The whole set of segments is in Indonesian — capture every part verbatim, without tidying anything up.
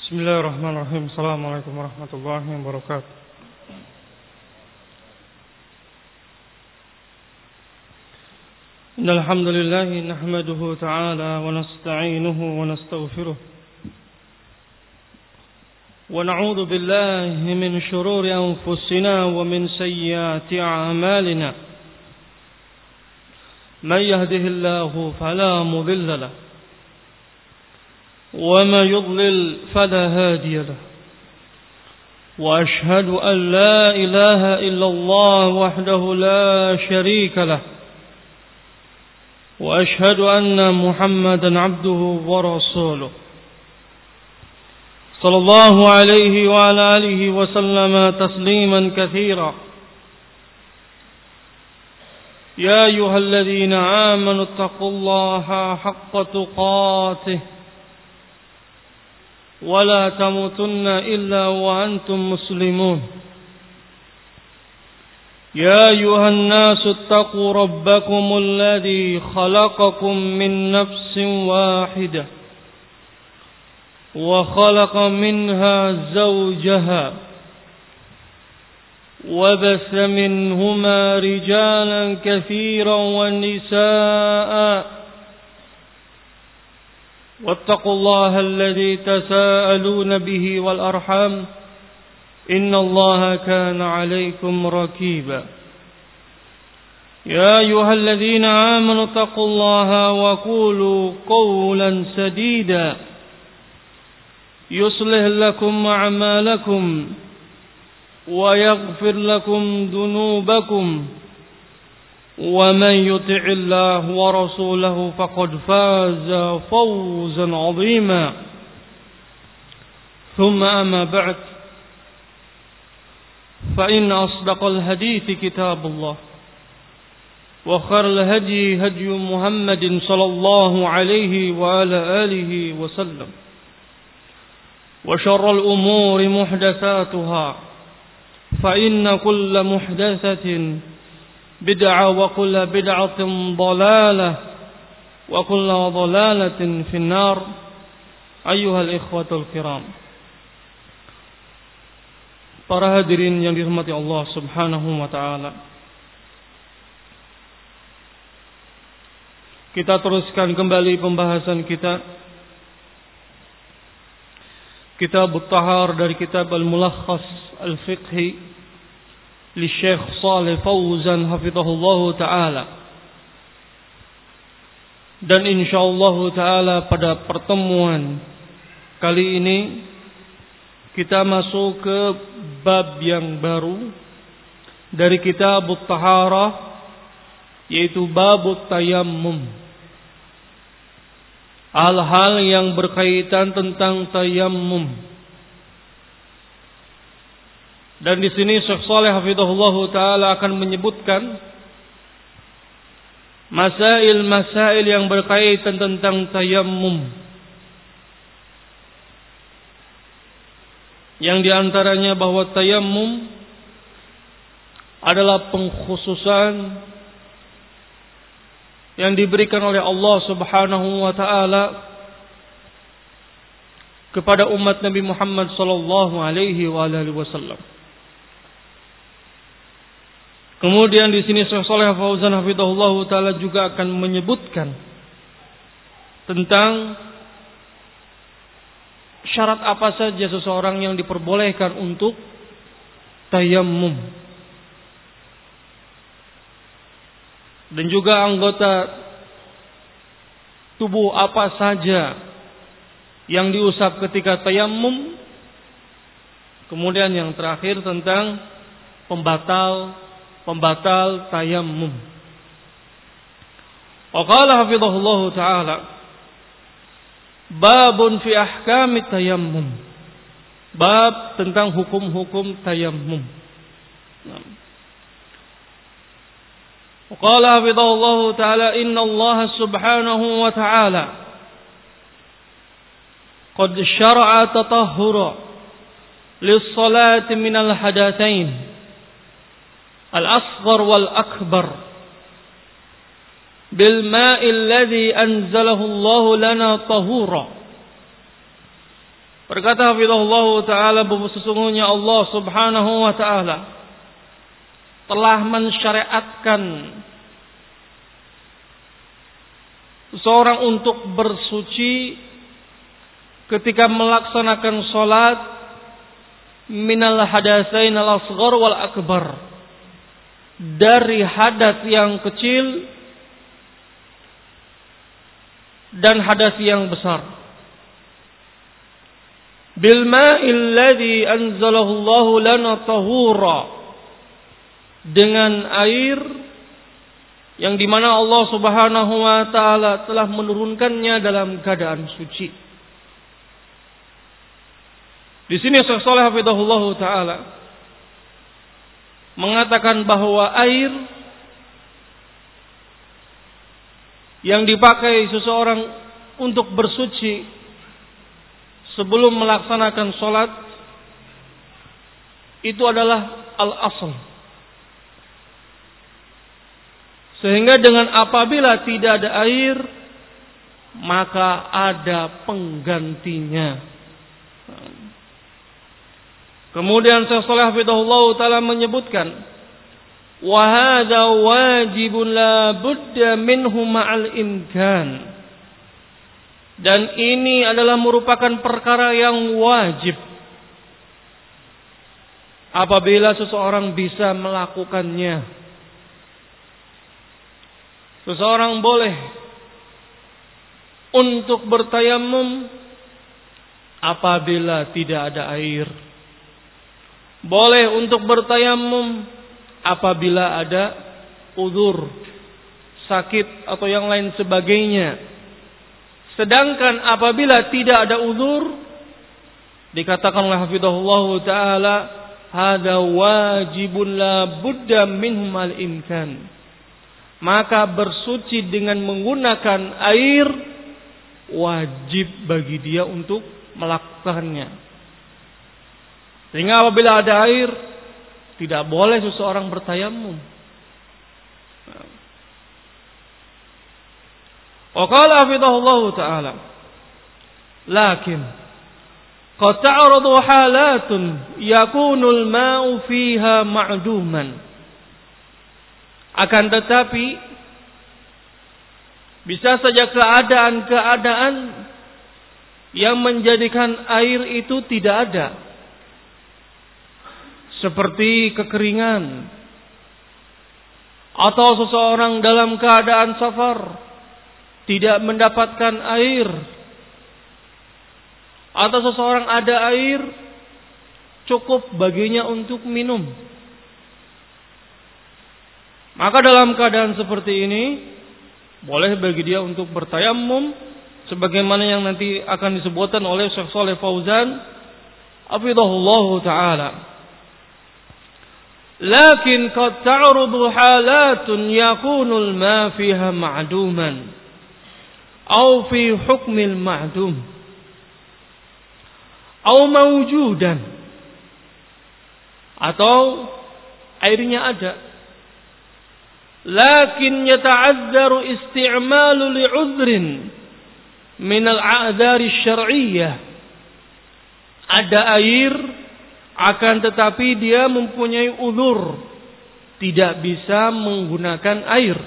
Bismillahirrahmanirrahim. Assalamualaikum warahmatullahi wabarakatuh. Innal hamdalillah nahmaduhu ta'ala wa nasta'inuhu wa nastaghfiruh. Wa na'udzu billahi min shururi anfusina wa min sayyiati a'malina. Man yahdihillahu fala mudilla lahu وما يضلل فلا هادي له وأشهد أن لا إله إلا الله وحده لا شريك له وأشهد أن محمدا عبده ورسوله صلى الله عليه وعلى آله وسلم تسليما كثيرا يا أيها الذين آمنوا اتقوا الله حق تقاته ولا تموتن إلا وأنتم مسلمون يا أيها الناس اتقوا ربكم الذي خلقكم من نفس واحدة وخلق منها زوجها وبث منهما رجالا كثيرا ونساء واتقوا الله الذي تساءلون به والأرحام إن الله كان عليكم رقيبا يا أيها الذين آمنوا اتقوا الله وقولوا قولا سديدا يصلح لكم أعمالكم ويغفر لكم ذنوبكم ومن يطع الله ورسوله فقد فاز فوزا عظيما ثم أما بعد فإن أصدق الحديث كتاب الله وخير الهدي هدي محمد صلى الله عليه وعلى آله وسلم وشر الأمور محدثاتها فإن كل محدثة بدعة وكل بدعة ضلالة وكل ضلالة في النار أيها الإخوة الكرام. Para hadirin yang dirahmati Allah Subhanahu wa taala. Kita teruskan kembali pembahasan kita Kitab At-Tahar dari kitab Al-Mulakhas Al-Fiqhi li Syekh Shalih Fauzan hafizahullah taala. Dan insyaallah taala pada pertemuan kali ini kita masuk ke bab yang baru dari kitab At-Taharah, yaitu bab tayammum. Hal-hal yang berkaitan tentang tayammum. Dan di sini Syekh Shalih hafizahullah taala akan menyebutkan masail-masail yang berkaitan tentang tayammum. Yang diantaranya bahwa tayammum adalah pengkhususan yang diberikan oleh Allah Subhanahu wa taala kepada umat Nabi Muhammad sallallahu alaihi wa alihi wasallam. Kemudian di sini Syekh Shalih Fauzan hafizahullah taala juga akan menyebutkan tentang syarat apa saja seseorang yang diperbolehkan untuk tayammum. Dan juga anggota tubuh apa saja yang diusap ketika tayammum. Kemudian yang terakhir tentang pembatal pembatal tayammum. Wa qala hafizahullah taala babun fi ahkamit tayammum. Bab tentang hukum-hukum tayammum. Wa qala hafizahullah taala inna Allah subhanahu wa taala qad syara'a tatahhura lis-salati minal hadatsain al-asghar wal-akbar bil-ma'i alladhi anzalahu Allah lana tahura Berkata hafizahullah taala, bahwa sesungguhnya Allah Subhanahu wa taala telah mensyariatkan seseorang untuk bersuci ketika melaksanakan salat minal hadatsain al-asghar wal akbar, dari hadas yang kecil dan hadas yang besar. Bil ma'il ladzi anzalahu Allah lana tahura, dengan air yang dimana Allah Subhanahu wa taala telah menurunkannya dalam keadaan suci. Di sini Syekh Shalih hafizahullah taala mengatakan bahwa air yang dipakai seseorang untuk bersuci sebelum melaksanakan sholat itu adalah al-asl. Sehingga dengan apabila tidak ada air, maka ada penggantinya. Kemudian Syekh Shalih hafizahullah taala menyebutkan, wa hadza wajibun la budda minhu ma'al imkan. Dan ini adalah merupakan perkara yang wajib apabila seseorang bisa melakukannya. Seseorang boleh untuk bertayamum apabila tidak ada air. Boleh untuk bertayamum apabila ada uzur, sakit atau yang lain sebagainya. Sedangkan apabila tidak ada uzur, dikatakan oleh hafizahullah taala, hada wajibun la budda minhum al imkan. Maka bersuci dengan menggunakan air wajib bagi dia untuk melakukannya. Sehingga apabila ada air, tidak boleh seseorang bertayamum. Wa qala hafizahullah taala, lakin qad ta'radu halatun yakunu al-ma'u fiha ma'duman. Akan tetapi bisa saja keadaan-keadaan yang menjadikan air itu tidak ada, seperti kekeringan, atau seseorang dalam keadaan safar tidak mendapatkan air, atau seseorang ada air cukup baginya untuk minum. Maka dalam keadaan seperti ini boleh bagi dia untuk bertayamum, sebagaimana yang nanti akan disebutkan oleh Syekh Shalih Fauzan hafizahullah taala. Lakin qad ta'rudu halatun yakunu al-ma' fiha ma'duman aw fi hukm al-ma'dum aw mawjudan, atau airnya ada lakin yata'azzaru isti'malu li'udhrin min al-a'dhar asy-syar'iyyah. Ada air akan tetapi dia mempunyai uzur, tidak bisa menggunakan air.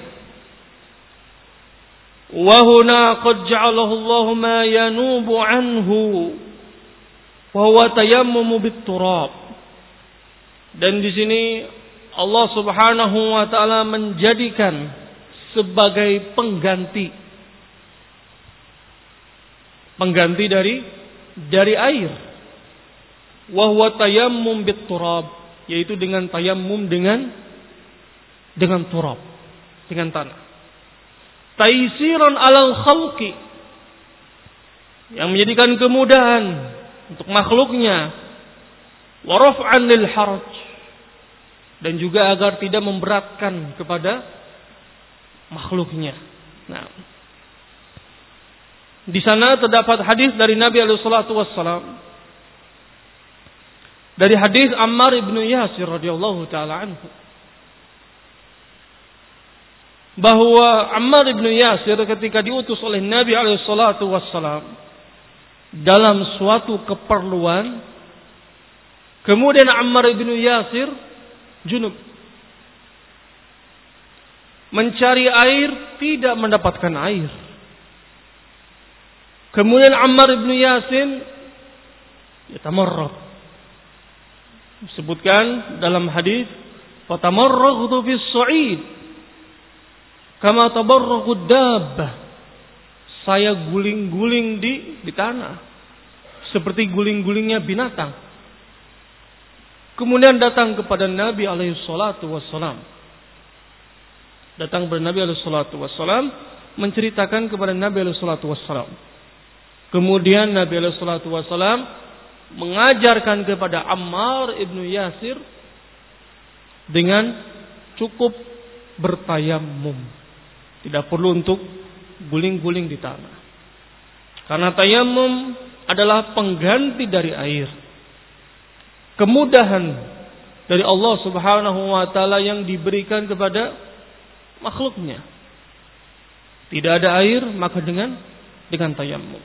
Wa huna qad ja'alahu Allahu ma yanubu anhu wa huwa tayammumu bit-turab. Dan di sini Allah Subhanahu wa taala menjadikan sebagai pengganti pengganti dari dari air. Wa huwa tayammum bit-turab, yaitu dengan tayammum dengan dengan turab, dengan tanah. Taisiran 'alal khalqi, yang menjadikan kemudahan untuk makhluknya, wa raf'an lil haraj, dan juga agar tidak memberatkan kepada makhluknya. Nah, di sana terdapat hadis dari Nabi alaihi salatu wassalam, dari hadis Ammar ibnu Yasir radhiyallahu taala anhu, bahwa Ammar ibnu Yasir ketika diutus oleh Nabi alaihi salatu wassalam dalam suatu keperluan, kemudian Ammar ibn Yasir junub, mencari air tidak mendapatkan air. Kemudian Ammar ibn Yasir yatamarrad, disebutkan dalam hadis, fatamarraghtu fis su'id kama tabarraghud dabbah. Saya guling-guling di di tanah seperti guling-gulingnya binatang. Kemudian datang kepada Nabi alaihi salatu wassalam. Datang kepada Nabi alaihi salatu wassalam, menceritakan kepada Nabi alaihi salatu wassalam. Kemudian Nabi alaihi salatu wassalam mengajarkan kepada Ammar ibnu Yasir dengan cukup bertayamum. Tidak perlu untuk guling-guling di tanah. Karena tayamum adalah pengganti dari air. Kemudahan dari Allah Subhanahu wa taala yang diberikan kepada makhluknya. Tidak ada air, maka dengan dengan tayamum.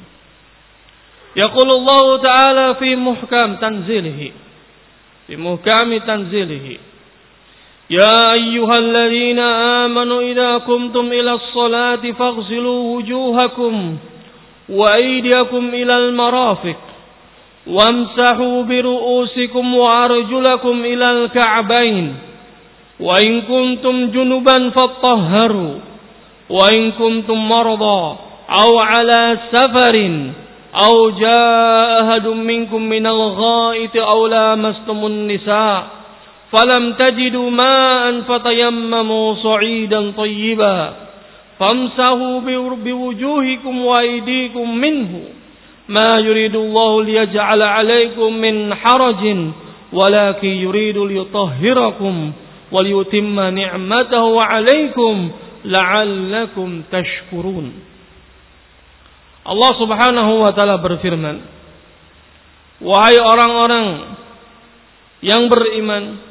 Yaqulullahu ta'ala fi muhkam tanzilihi. Fi muhkami tanzilihi. يا أيها الذين آمنوا إذا قمتم إلى الصلاة فاغسلوا وجوهكم وأيديكم إلى المرافق وامسحوا برؤوسكم وأرجلكم إلى الكعبين وإن كنتم جنبا فاطهروا وإن كنتم مرضى أو على سفر أو جاء أحد منكم من الغائط أو لامستم النساء فلم تجدوا ماء فتيمموا صعيدا طيبا فامسحوا بوجوهكم وأيديكم منه ما يريد الله ليجعل عليكم من حرج ولكن يريد ليطهركم وليتم نعمته عليكم لعلكم تشكرون. Allah Subhanahu wa taala berfirman, wahai orang-orang yang beriman,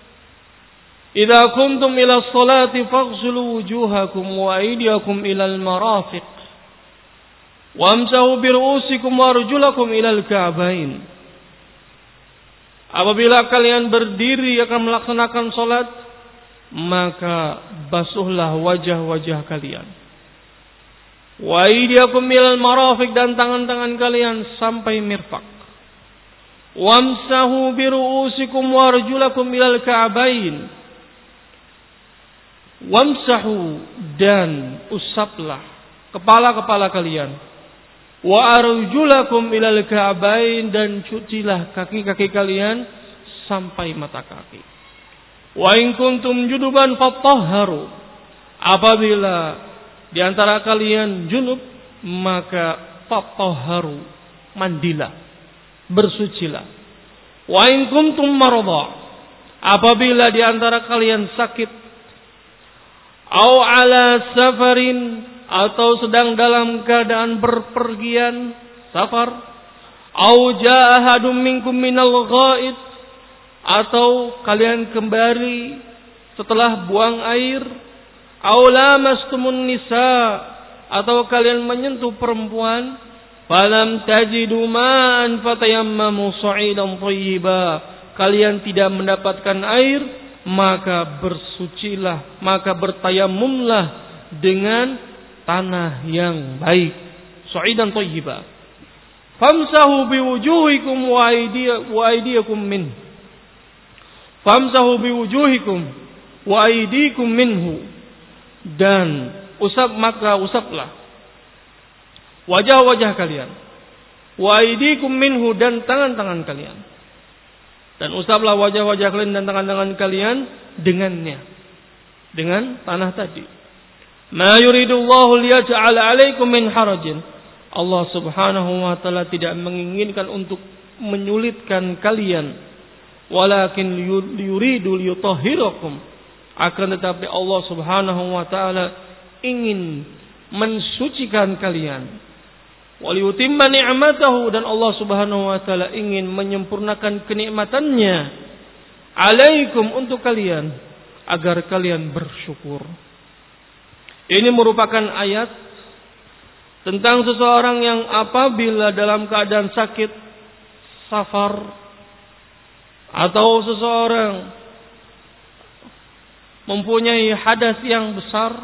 idza kuntum ila sholati faghsilu wujuhakum wa aydiyakum ila al-marafiq wamsahu bi ru'usikum wa arjulakum ila al-ka'bain. Apabila kalian berdiri akan melaksanakan salat, maka basuhlah wajah-wajah kalian. Wa aydiyakum ila al-marafiq, dan tangan-tangan kalian sampai mirfaq. Wamsahu bi ru'usikum wa arjulakum ila al-ka'bain. Wamsahu, dan usaplah kepala-kepala kalian. Wa arjulakum ilal ka'bain, dan cucilah kaki-kaki kalian sampai mata kaki. Wa in kuntum junuban fatahharu. Apabila di antara kalian junub, maka fatahharu, mandilah, bersucilah. Wa in kuntum maradha. Apabila di antara kalian sakit, au ala safarin, atau sedang dalam keadaan berpergian, safar, au jaa ahadum minkum minal ghaid, atau kalian kembali setelah buang air, au lamastumun nisa, atau kalian menyentuh perempuan, falam tajidu ma'an fatayammamu sa'idan thayyiba, kalian tidak mendapatkan air, maka bersucilah, maka bertayamumlah dengan tanah yang baik, sa'idan thayyiba. Famsahu biwujuhikum wa aydiyakum min. Famsahu biwujuhikum wa aydikum minhu, dan usap, maka usaplah wajah-wajah kalian, wa aydikum minhu, dan tangan-tangan kalian. Dan usaplah wajah-wajah kalian dan tangan-tangan kalian dengannya, dengan tanah tadi. Ma yuridullahu liyaj'ala 'alaikum min harajin. Allah Subhanahu wa taala tidak menginginkan untuk menyulitkan kalian, walakin yuridu liyutahhirakum. Akan tetapi Allah Subhanahu wa taala ingin mensucikan kalian. Waliyutimma ni'matahu, dan Allah Subhanahu wa taala ingin menyempurnakan kenikmatannya alaikum, untuk kalian, agar kalian bersyukur. Ini merupakan ayat tentang seseorang yang apabila dalam keadaan sakit, safar, atau seseorang mempunyai hadas yang besar,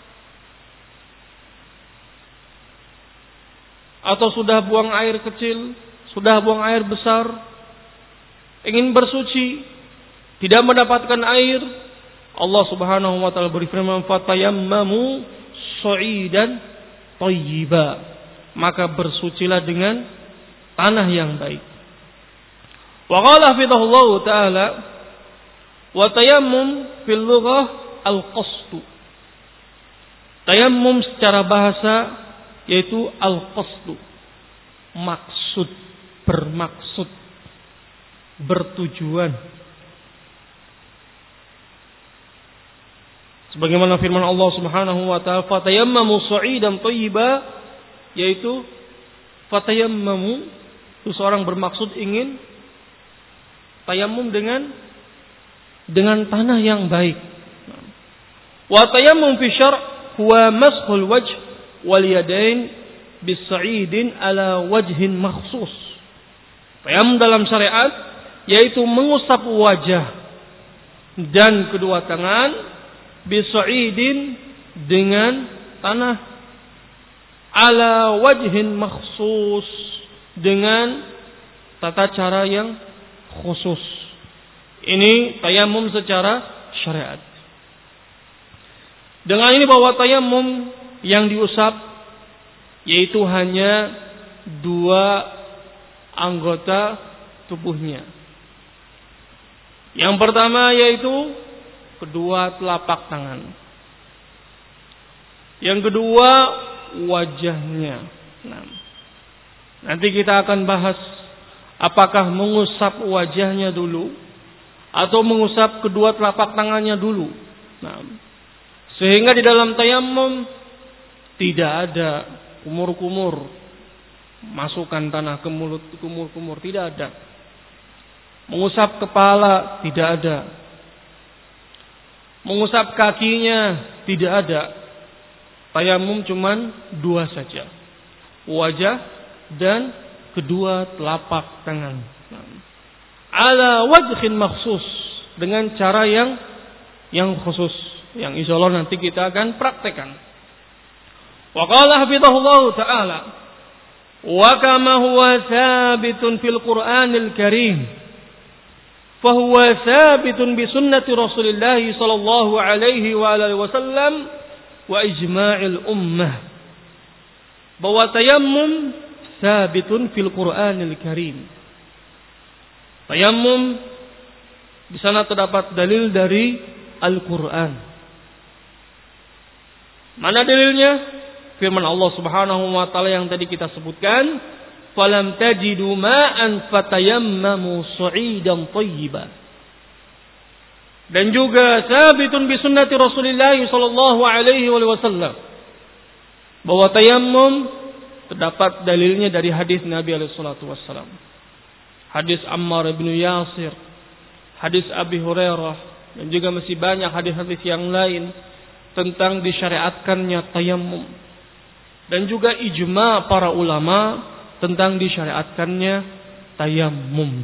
atau sudah buang air kecil, sudah buang air besar, ingin bersuci, tidak mendapatkan air, Allah Subhanahu wa taala berfirman, "Fatayammamu sha'idan thayyiba." Maka bersucilah dengan tanah yang baik. Wa qala hafizahullahu taala, wa tayammum fil lughah al-qasdu. Tayammum secara bahasa yaitu al-qasdu, maksud, bermaksud, bertujuan. Sebagaimana firman Allah Subhanahu wa taala, "Fatayammamu sha'idan thayyiba", yaitu fatayammamu itu seorang bermaksud ingin tayammum dengan dengan tanah yang baik. Wa tayammum fi syar' huwa mashul wajh wal yadain bis-sa'idin ala wajhin makhsus. Tayammum dalam syariat yaitu mengusap wajah dan kedua tangan bis-sa'idin dengan tanah ala wajhin makhsus dengan tata cara yang khusus. Ini tayammum secara syariat. Dengan ini bahwa tayammum yang diusap yaitu hanya dua anggota tubuhnya. Yang pertama yaitu kedua telapak tangan. Yang kedua wajahnya. Nah, nanti kita akan bahas apakah mengusap wajahnya dulu atau mengusap kedua telapak tangannya dulu. Nah, sehingga di dalam tayammum tidak ada kumur-kumur, masukkan tanah ke mulut, kumur-kumur, tidak ada. Mengusap kepala tidak ada. Mengusap kakinya tidak ada. Tayammum cuman dua saja, wajah dan kedua telapak tangan. Ala wajhin makhsus, dengan cara yang yang khusus, yang insyaallah nanti kita akan praktekkan. Wa qala hafizahullah taala, wa kama huwa thabitun fil Qur'anil Karim, fa huwa thabitun bi sunnati Rasulillah sallallahu alaihi wa alihi wasallam wa ijma'il ummah. Bahwa tayammum thabitun fil Qur'anil Karim. Tayammum di sana terdapat dalil dari Al-Qur'an. Mana dalilnya? Firman Allah Subhanahu wa taala yang tadi kita sebutkan, "Falam tajidu ma'an fatayammamu sha'idan thayyiban." Dan juga sabitun bi sunnati Rasulillah sallallahu alaihi wasallam. Bahwa tayammum terdapat dalilnya dari hadis Nabi alaihi salatu wasallam. Hadis Ammar bin Yasir, hadis Abi Hurairah, dan juga masih banyak hadis-hadis yang lain tentang disyariatkannya tayammum. Dan juga ijma para ulama tentang disyariatkannya tayammum.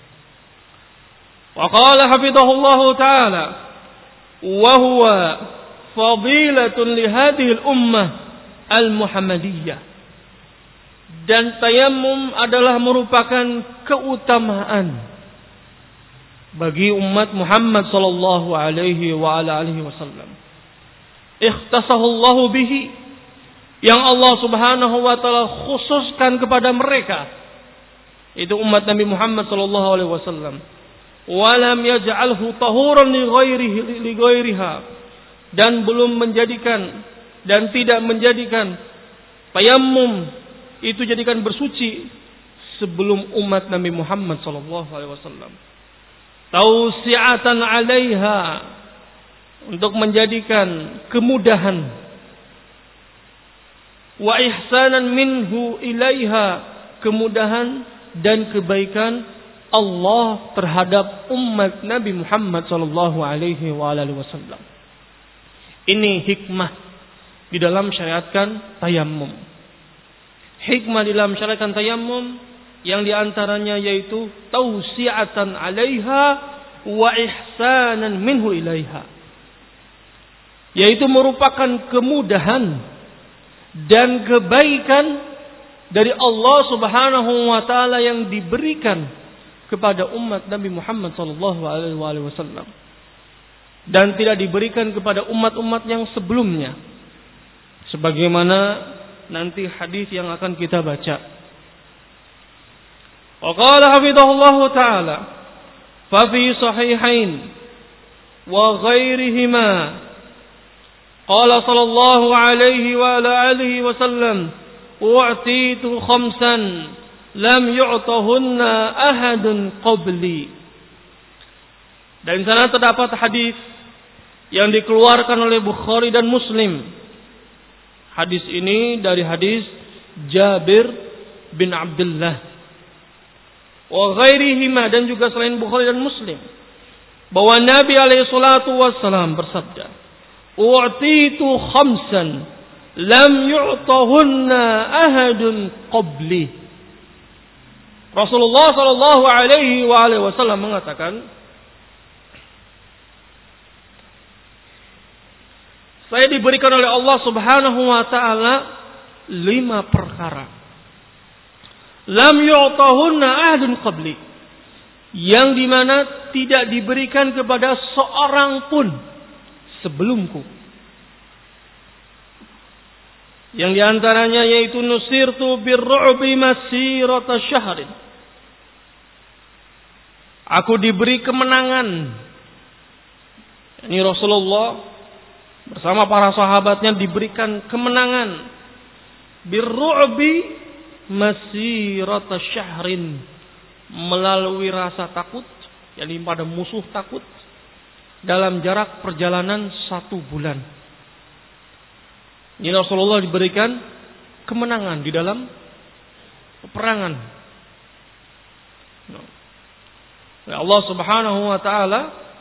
Wa qala hafizahullahu taala, wa huwa fadilatun li hadhihi al-ummah al-muhammadiyah. Dan tayammum adalah merupakan keutamaan bagi umat Muhammad sallallahu alaihi wa ala alihi wasallam. Ikhtasahu Allah bihi, yang Allah Subhanahu wa taala khususkan kepada mereka, itu umat Nabi Muhammad sallallahu alaihi wasallam. Wa lam yaj'alhu tahuran li ghairihi li ghairiha, dan belum menjadikan dan tidak menjadikan tayammum itu jadikan bersuci sebelum umat Nabi Muhammad sallallahu alaihi wasallam. Tausi'atan 'alaiha, untuk menjadikan kemudahan, wa ihsanan minhu ilaiha, kemudahan dan kebaikan Allah terhadap umat Nabi Muhammad sallallahu alaihi wasallam. Ini hikmah di dalam syariatkan tayammum. hikmah dalam syariatkan tayammum yang diantaranya yaitu tausi'atan 'alaiha wa ihsanan minhu ilaiha, yaitu merupakan kemudahan dan kebaikan dari Allah Subhanahu wa taala yang diberikan kepada umat Nabi Muhammad sallallahu alaihi wasallam dan tidak diberikan kepada umat-umat yang sebelumnya, sebagaimana nanti hadis yang akan kita baca. Wa qala hafizahullah taala fa fi sahihain wa ghairihima qala sallallahu alaihi wa ala alihi wasallam u'titu khamsan lam yu'tahunna ahadun qabli. Dan di sana terdapat hadis yang dikeluarkan oleh Bukhari dan Muslim. Hadis ini dari hadis Jabir bin Abdullah wa ghairihima, dan juga selain Bukhari dan Muslim, bahwa Nabi alaihi salatu wassalam bersabda, "U'titu khamsan lam yu'tahunna ahadun qabli." Rasulullah sallallahu alaihi wa alihi wasallam mengatakan, saya diberikan oleh Allah Subhanahu wa taala lima perkara. Lam yu'tahunna ahadun qabli, yang dimana tidak diberikan kepada seorang pun sebelumku. Yang diantaranya yaitu nusirtu birru'bi masirata syahrin. Aku diberi kemenangan. Ini Rasulullah bersama para sahabatnya diberikan kemenangan. Birru'bi masirata syahrin, melalui rasa takut, yakni pada musuh takut, dalam jarak perjalanan satu bulan. Ini Rasulullah diberikan kemenangan di dalam peperangan. Ya Allah Subhanahu wa taala,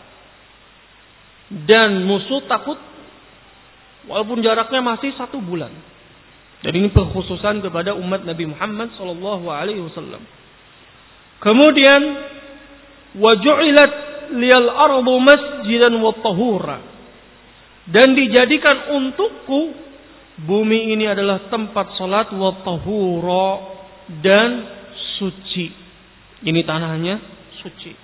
dan musuh takut walaupun jaraknya masih satu bulan. Jadi ini pengkhususan kepada umat Nabi Muhammad sallallahu alaihi wasallam. Kemudian waju'ilat liyal ardu masjidan wa tahura, dan dijadikan untukku bumi ini adalah tempat salat wa tahura, dan suci. Ini tanahnya suci.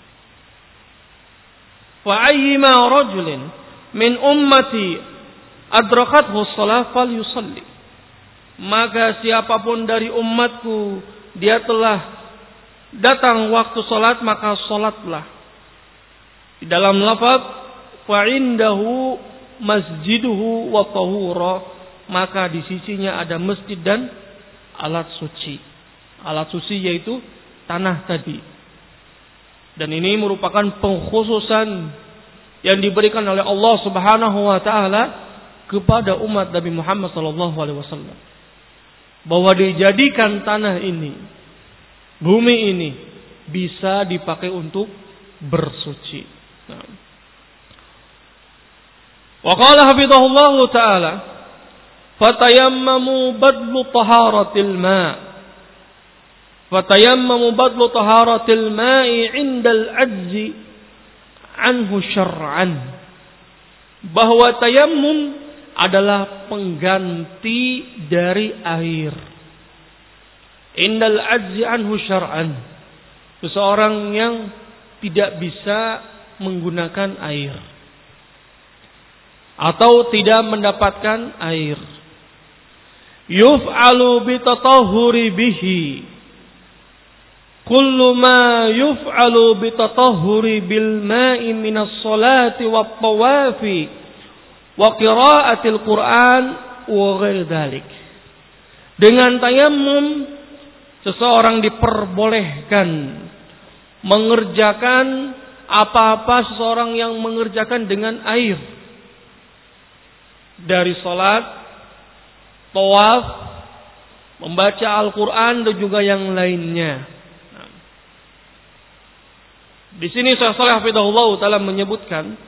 Fa ayyima rajulin min ummati adrakathu shalah falyusalli, maka siapapun dari umatku dia telah datang waktu salat, maka salatlah. Di dalam lafaz fa indahu masjiduhu wa tahura, maka di sisinya ada masjid dan alat suci. Alat suci yaitu tanah tadi. Dan ini merupakan pengkhususan yang diberikan oleh Allah Subhanahu wa taala kepada umat Nabi Muhammad sallallahu alaihi wasallam, bahwa dijadikan tanah ini, bumi ini bisa dipakai untuk bersuci. Nah. Wa qala hafizahullah taala fatayammamu badlu taharatil ma' fatayammamu badlu taharatil ma'i 'indal 'ajzi anhu syar'an, bahwa tayammum adalah pengganti dari air. Indal 'ajzi anhu syar'an, seseorang yang tidak bisa menggunakan air atau tidak mendapatkan air. Yuf'alu bitatahhuri bihi kullu ma yuf'alu bitatahhuri bil ma'i minas salati wat tawafi wa qira'atil Qur'an wa ghairi dzalik. Dengan tayammum seseorang diperbolehkan mengerjakan apa-apa seseorang yang mengerjakan dengan air, dari salat, tawaf, membaca Al-Qur'an dan juga yang lainnya. Di sini Syekh Shalih hafizahullah taala menyebutkan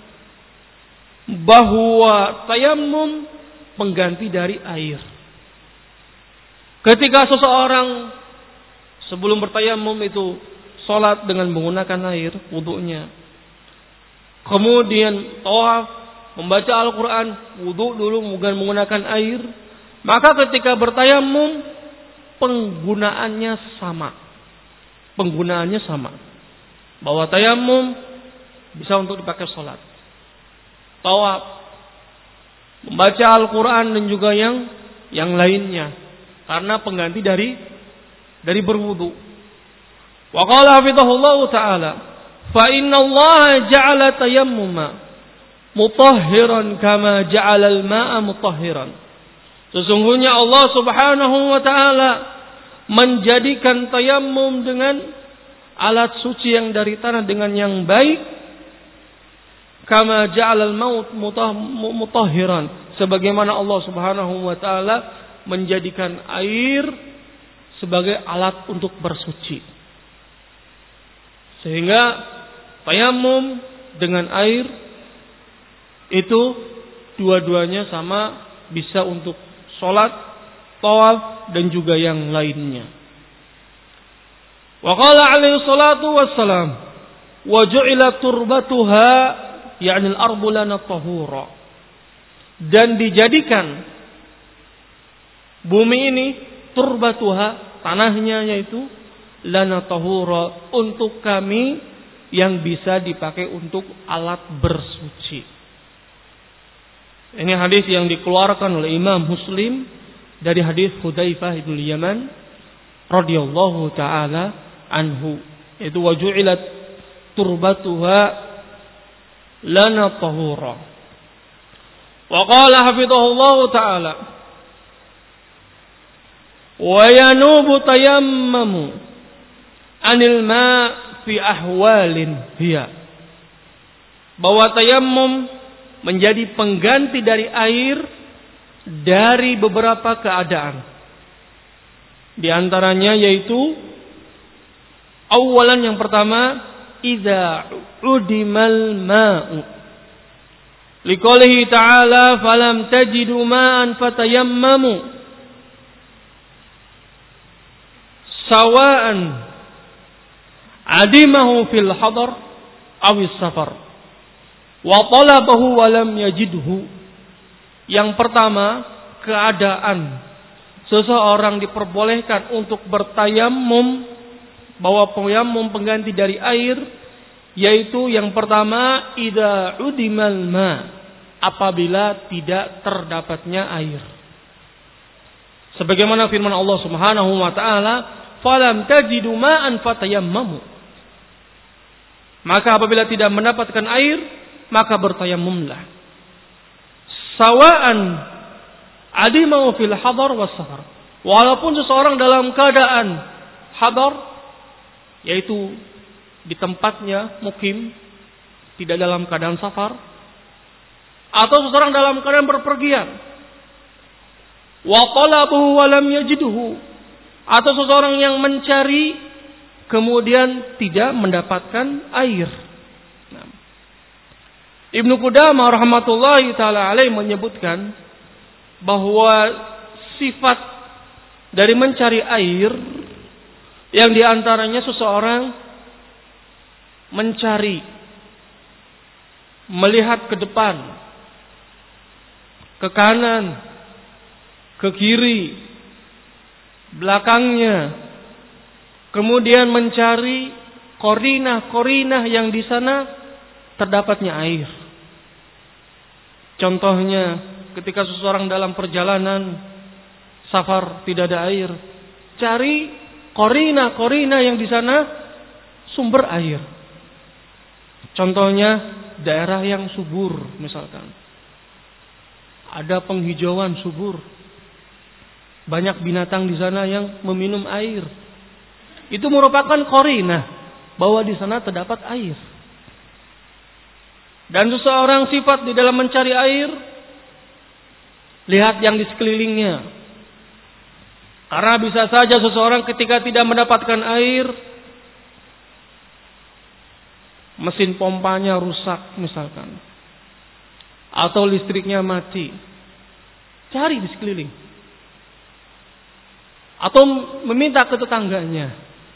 bahwa tayammum pengganti dari air. Ketika seseorang sebelum bertayamum itu sholat dengan menggunakan air wudunya, kemudian tawaf, membaca Al-Quran, wudu dulu bukan menggunakan air, maka ketika bertayamum penggunaannya sama. Penggunaannya sama. Bahwa tayamum bisa untuk dipakai sholat, tawaf, membaca Al-Quran dan juga yang yang lainnya, karena pengganti dari dari berwudu. Wa qala hafizahullah ta'ala, fa inna Allah ja'ala tayammuma mutahhiran kama ja'ala al-ma'a mutahhiran. Sesungguhnya Allah Subhanahu wa ta'ala menjadikan tayammum dengan alat suci yang dari tanah dengan yang baik, kama ja'ala al-maut mutahhiran, sebagaimana Allah Subhanahu wa ta'ala menjadikan air sebagai alat untuk bersuci. Sehingga tayammum dengan air itu dua-duanya sama, bisa untuk sholat, tawaf dan juga yang lainnya. Wa qala alaihi salatu wassalam, wa ju'ilat turbatuha ya'ni al-ardu lana tahura. Dan dijadikan bumi ini turbatuha, tanahnya yaitu lana tahura, untuk kami yang bisa dipakai untuk alat bersuci. Ini hadis yang dikeluarkan oleh Imam Muslim dari hadis Hudzaifah bin Yaman radhiyallahu taala anhu, itu waju'ilat turbatuha lana tahura. Wa qala hafizahullahu taala, wa yanubu tayammamu anil ma' fi ahwalin hiya, bahwa tayammum menjadi pengganti dari air dari beberapa keadaan. Di antaranya yaitu awalan, yang pertama, idza udimal ma'u, liqoulihi ta'ala falam tajidu ma'an fatayammamu sawa'an adimahu fil hadar awis safar wa talabahu wa lam yajidhu. Yang pertama, keadaan seseorang diperbolehkan untuk bertayamum, bahwa tayammum pengganti dari air, yaitu yang pertama, idza udimal ma, apabila tidak terdapatnya air. Sebagaimana firman Allah Subhanahu wa taala, falam tajidu ma'an fatayammamu, maka apabila tidak mendapatkan air, maka bertayamumlah. Sawa'an adimau fil hadar was safar, walaupun seseorang dalam keadaan hadar, yaitu di tempatnya mukim, tidak dalam keadaan safar, atau seseorang dalam keadaan berpergian, wa talabuhu wa lam yajidhu, atau seseorang yang mencari kemudian tidak mendapatkan air. Nah, Ibnu Qudamah rahmatullahi taala alaih menyebutkan bahwa sifat dari mencari air yang diantaranya seseorang mencari, melihat ke depan, ke kanan, ke kiri, belakangnya, kemudian mencari korinah-korinah yang di sana terdapatnya air. Contohnya, ketika seseorang dalam perjalanan safar tidak ada air, cari korinah-korinah yang di sana sumber air. Contohnya daerah yang subur, misalkan ada penghijauan subur, banyak binatang di sana yang meminum air. Itu merupakan korinah bahwa di sana terdapat air. Dan seseorang sifat di dalam mencari air, lihat yang di sekelilingnya. Karena bisa saja seseorang ketika tidak mendapatkan air, mesin pompanya rusak misalkan, atau listriknya mati. Cari di sekeliling. atau meminta ke tetangganya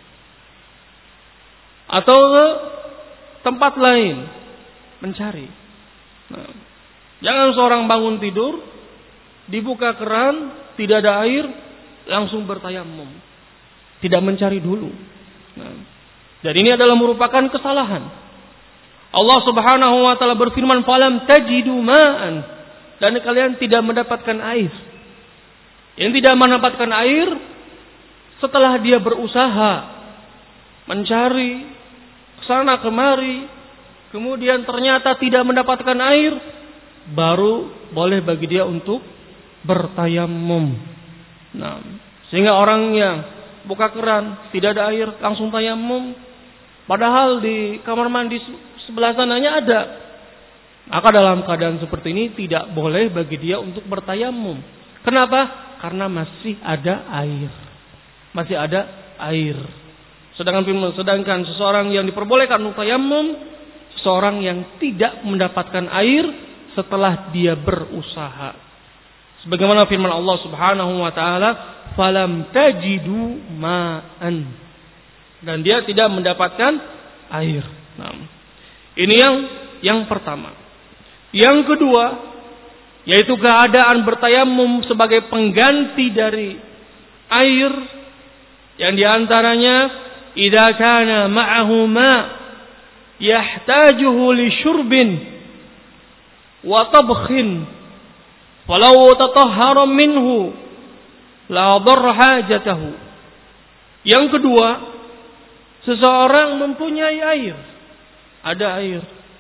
atau ke tempat lain mencari. Nah, jangan seorang bangun tidur, dibuka keran, tidak ada air, langsung bertayamum, tidak mencari dulu. Nah, dan ini adalah merupakan kesalahan. Allah Subhanahu wa taala berfirman, "Falam tajidu ma'an." Dan kalian tidak mendapatkan air. Yang tidak mendapatkan air setelah dia berusaha mencari kesana kemari, kemudian ternyata tidak mendapatkan air, baru boleh bagi dia untuk bertayamum. Nah, sehingga orang yang buka keran tidak ada air langsung tayamum, padahal di kamar mandi sebelah sananya ada. Maka dalam keadaan seperti ini tidak boleh bagi dia untuk bertayamum. Kenapa? Karena masih ada air. Masih ada air. Sedangkan sedangkan seseorang yang diperbolehkan untuk tayamum, seseorang yang tidak mendapatkan air setelah dia berusaha. Sebagaimana firman Allah Subhanahu wa taala, "Falam tajidu ma'an." Dan dia tidak mendapatkan air. Nah, ini yang yang pertama. Yang kedua, yaitu keadaan bertayamum sebagai pengganti dari air, yang diantaranya idza kana ma'ahu ma yahtajuhu li syurbin wa tabkhin falau tatahhara minhu la darra hajatahu. Yang kedua, seseorang mempunyai air, ada air,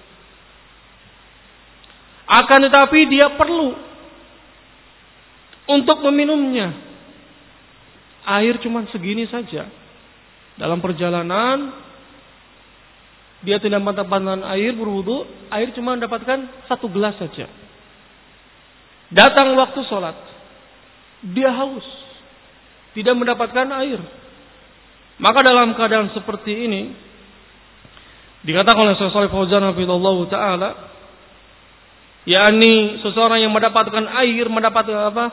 akan tetapi dia perlu untuk meminumnya. Air cuma segini saja. Dalam perjalanan dia tidak mendapatkan air berwudu, air cuma mendapatkan satu gelas saja. Datang waktu sholat, dia haus, tidak mendapatkan air. Maka dalam keadaan seperti ini, dikatakan oleh Syekh Shalih Fauzan hafizahullah taala, yakni seseorang yang mendapatkan air, mendapatkan apa?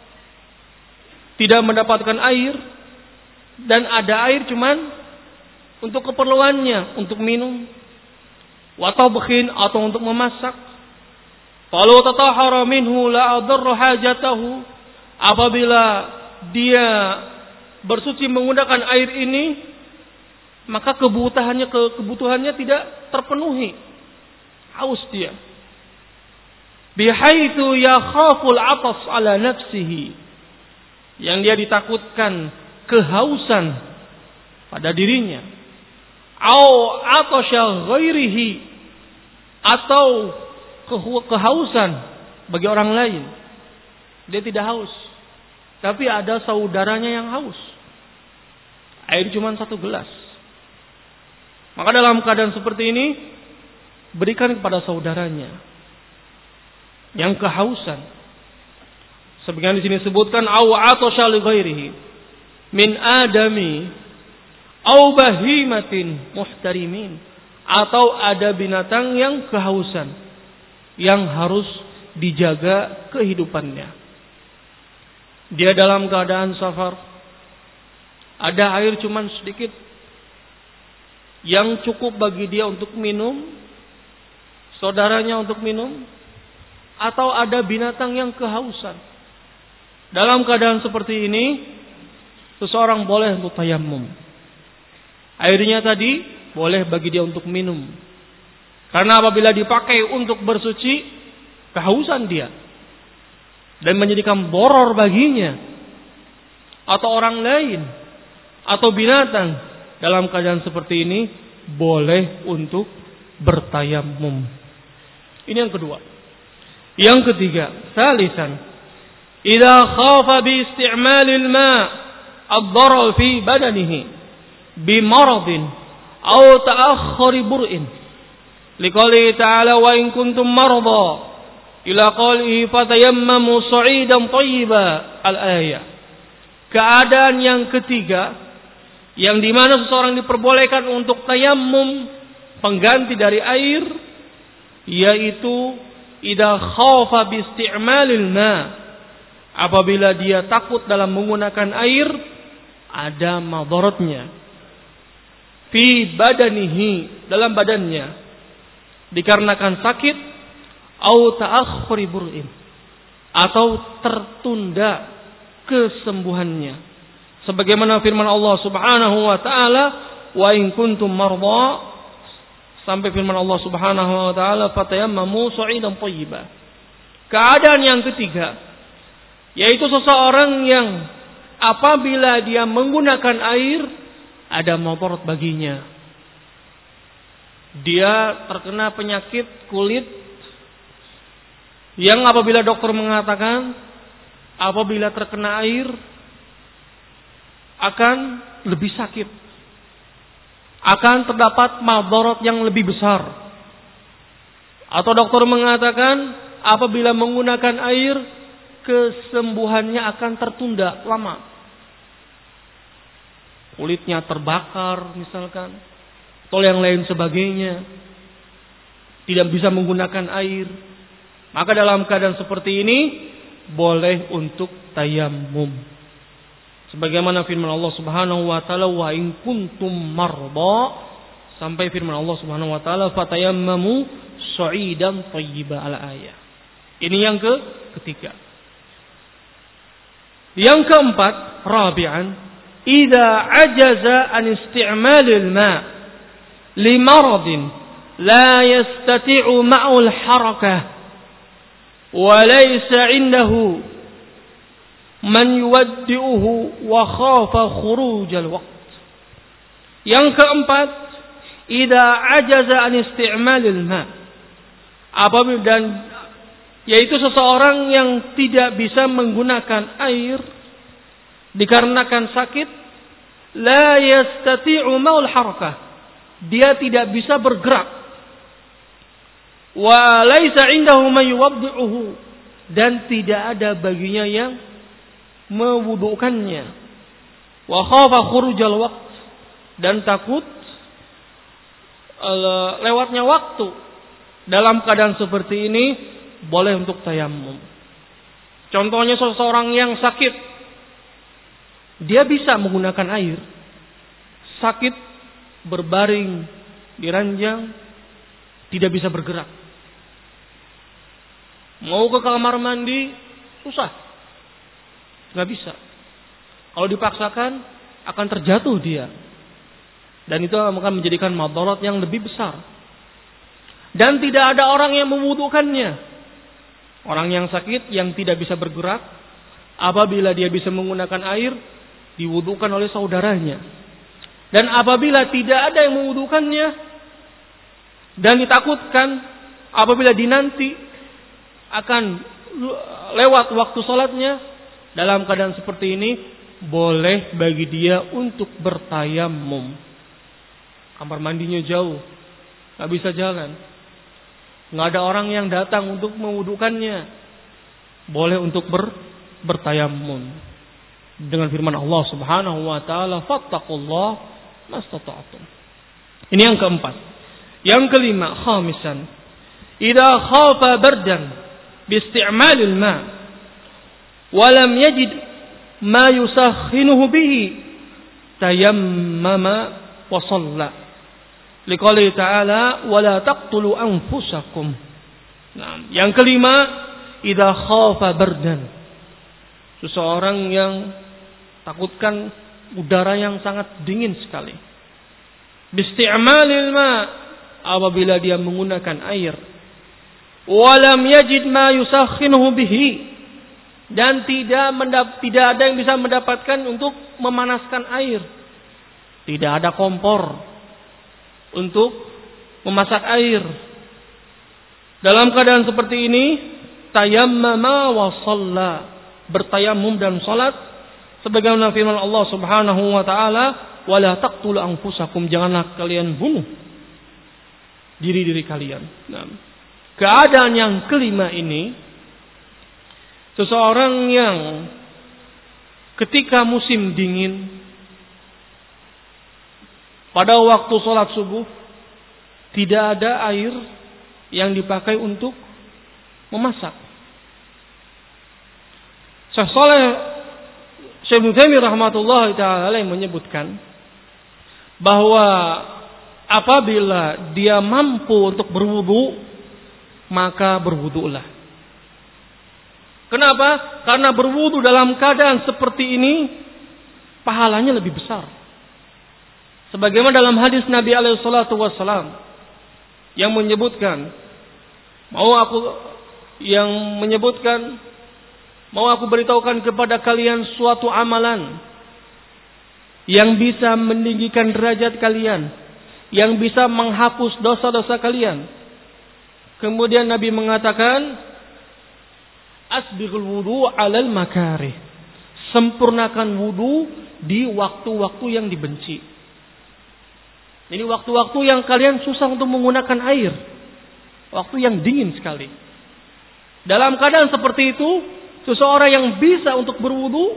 Tidak mendapatkan air, dan ada air cuman untuk keperluannya, untuk minum, wa tabkhin atau untuk memasak. Kalau tatahhara minhu la adarra hajatahu, apabila dia bersuci menggunakan air ini, maka kebutuhannya kebutuhannya tidak terpenuhi. Haus dia. Bihaitsu yakhaful 'atas 'ala nafsihi, yang dia ditakutkan kehausan pada dirinya, au atasya ghairihi, atau kehausan bagi orang lain. Dia tidak haus, tapi ada saudaranya yang haus. Air cuma satu gelas. Maka dalam keadaan seperti ini, berikan kepada saudaranya yang kehausan. Sebagaimana di sini disebutkan, au atasya li ghairihi min adami au bahimatin muhtarimin, atau ada binatang yang kehausan yang harus dijaga kehidupannya. Dia dalam keadaan safar, ada air cuma sedikit yang cukup bagi dia untuk minum, saudaranya untuk minum, atau ada binatang yang kehausan. Dalam keadaan seperti ini, seseorang boleh untuk tayamum. Airnya tadi boleh bagi dia untuk minum. Karena apabila dipakai untuk bersuci, kehausan dia dan menjadikan boror baginya atau orang lain atau binatang, dalam keadaan seperti ini boleh untuk bertayamum. Ini yang kedua. Yang ketiga, salisan, idza khafa bi isti'malil ma' ad-darar fi badanihi bi maradin aw ta'akhkhuri bur'in, liqaulihi ta'ala wa in kuntum marada ila qaulihi fatayammamu sa'idan thayyiba, al-ayah. Keadaan yang ketiga, yang dimana seseorang diperbolehkan untuk tayammum pengganti dari air, yaitu idza khafa bi isti'malil ma', apabila dia takut dalam menggunakan air ada madaratnya fi badanihi, dalam badannya, dikarenakan sakit, au ta'akhkhuri bur'in, atau tertunda kesembuhannya. Sebagaimana firman Allah Subhanahu wa taala, wa in kuntum marda, sampai firman Allah Subhanahu wa taala, fatayammamu sa'idan thayyiban. Keadaan yang ketiga, yaitu seseorang yang apabila dia menggunakan air ada madarat baginya. Dia terkena penyakit kulit yang apabila dokter mengatakan apabila terkena air akan lebih sakit, akan terdapat madarat yang lebih besar. Atau dokter mengatakan apabila menggunakan air kesembuhannya akan tertunda lama. Kulitnya terbakar misalkan, atau yang lain sebagainya, tidak bisa menggunakan air. Maka dalam keadaan seperti ini boleh untuk tayammum. Sebagaimana firman Allah Subhanahu wa taala, wa in kuntum marda, sampai firman Allah Subhanahu wa taala, fatayammamu sa'idan thayyiban, al ayah. Ini yang ke ketiga. Yang keempat, rabi'an, idza ajaza an isti'malil ma' li maradin la yastati'u ma'ul harakah wa laysa 'indahu man yuwaddi'uhu wa khafa khurujal waqt. Yang keempat, idza ajaza an isti'malil ma', apabila dan yaitu seseorang yang tidak bisa menggunakan air dikarenakan sakit, la yastati'u ma'ul harakah, dia tidak bisa bergerak, wa laisa 'indahu man yuwaddi'uhu, dan tidak ada baginya yang mewudukannya, wa khafa khurujal waqt, dan takut uh, lewatnya waktu. Dalam keadaan seperti ini boleh untuk tayammum. Contohnya seseorang yang sakit, dia bisa menggunakan air. Sakit, berbaring di ranjang, tidak bisa bergerak. Mau ke kamar mandi susah, nggak bisa. Kalau dipaksakan akan terjatuh dia, dan itu akan menjadikan madarat yang lebih besar. Dan tidak ada orang yang memwudukannya. Orang yang sakit yang tidak bisa bergerak, apabila dia bisa menggunakan air, diwudukan oleh saudaranya. Dan apabila tidak ada yang memwudukannya, dan ditakutkan apabila dinanti akan lewat waktu sholatnya, dalam keadaan seperti ini boleh bagi dia untuk bertayammum. Kamar mandinya jauh, nggak bisa jalan, nggak ada orang yang datang untuk mewudukannya, boleh untuk ber, bertayammum dengan firman Allah Subhanahu wa taala, fattaqullah mastata'tum. Ini yang keempat. Yang kelima, khamisan, idza khafa bardan bi isti'malil ma' wa lam yajid ma yusakhinuhu bihi tayammama wa shalla. Liqouli ta'ala, wala taqtulu anfusakum. Nah, yang kelima, idza khafa bardan, seseorang yang takutkan udara yang sangat dingin sekali. Bisti'malil ma, apabila dia menggunakan air. Walam yajid ma yusakhinuhu bihi, dan tidak mendap- tidak ada yang bisa mendapatkan untuk memanaskan air. Tidak ada kompor untuk memasak air. Dalam keadaan seperti ini, tayammama wa shalla, bertayamum dan salat, sebagaimana firman Allah Subhanahu wa taala, wala taqtulu anfusakum, janganlah kalian bunuh diri-diri kalian. Nah, keadaan yang kelima ini, seseorang yang ketika musim dingin, pada waktu sholat subuh tidak ada air yang dipakai untuk memasak. Syekh Saleh Syekh Ibnu Taimiyah rahmatullahi taala yang menyebutkan bahwa apabila dia mampu untuk berwudu, maka berwudulah. Kenapa? Karena berwudu dalam keadaan seperti ini pahalanya lebih besar. Sebagaimana dalam hadis Nabi alaihi salatu wassalam yang menyebutkan, mau aku yang menyebutkan, mau aku beritahukan kepada kalian suatu amalan yang bisa meninggikan derajat kalian, yang bisa menghapus dosa-dosa kalian. Kemudian Nabi mengatakan, asbighul wudu 'alal makarih. Sempurnakan wudu di waktu-waktu yang dibenci. Ini waktu-waktu yang kalian susah untuk menggunakan air. Waktu yang dingin sekali. Dalam keadaan seperti itu, seseorang yang bisa untuk berwudu,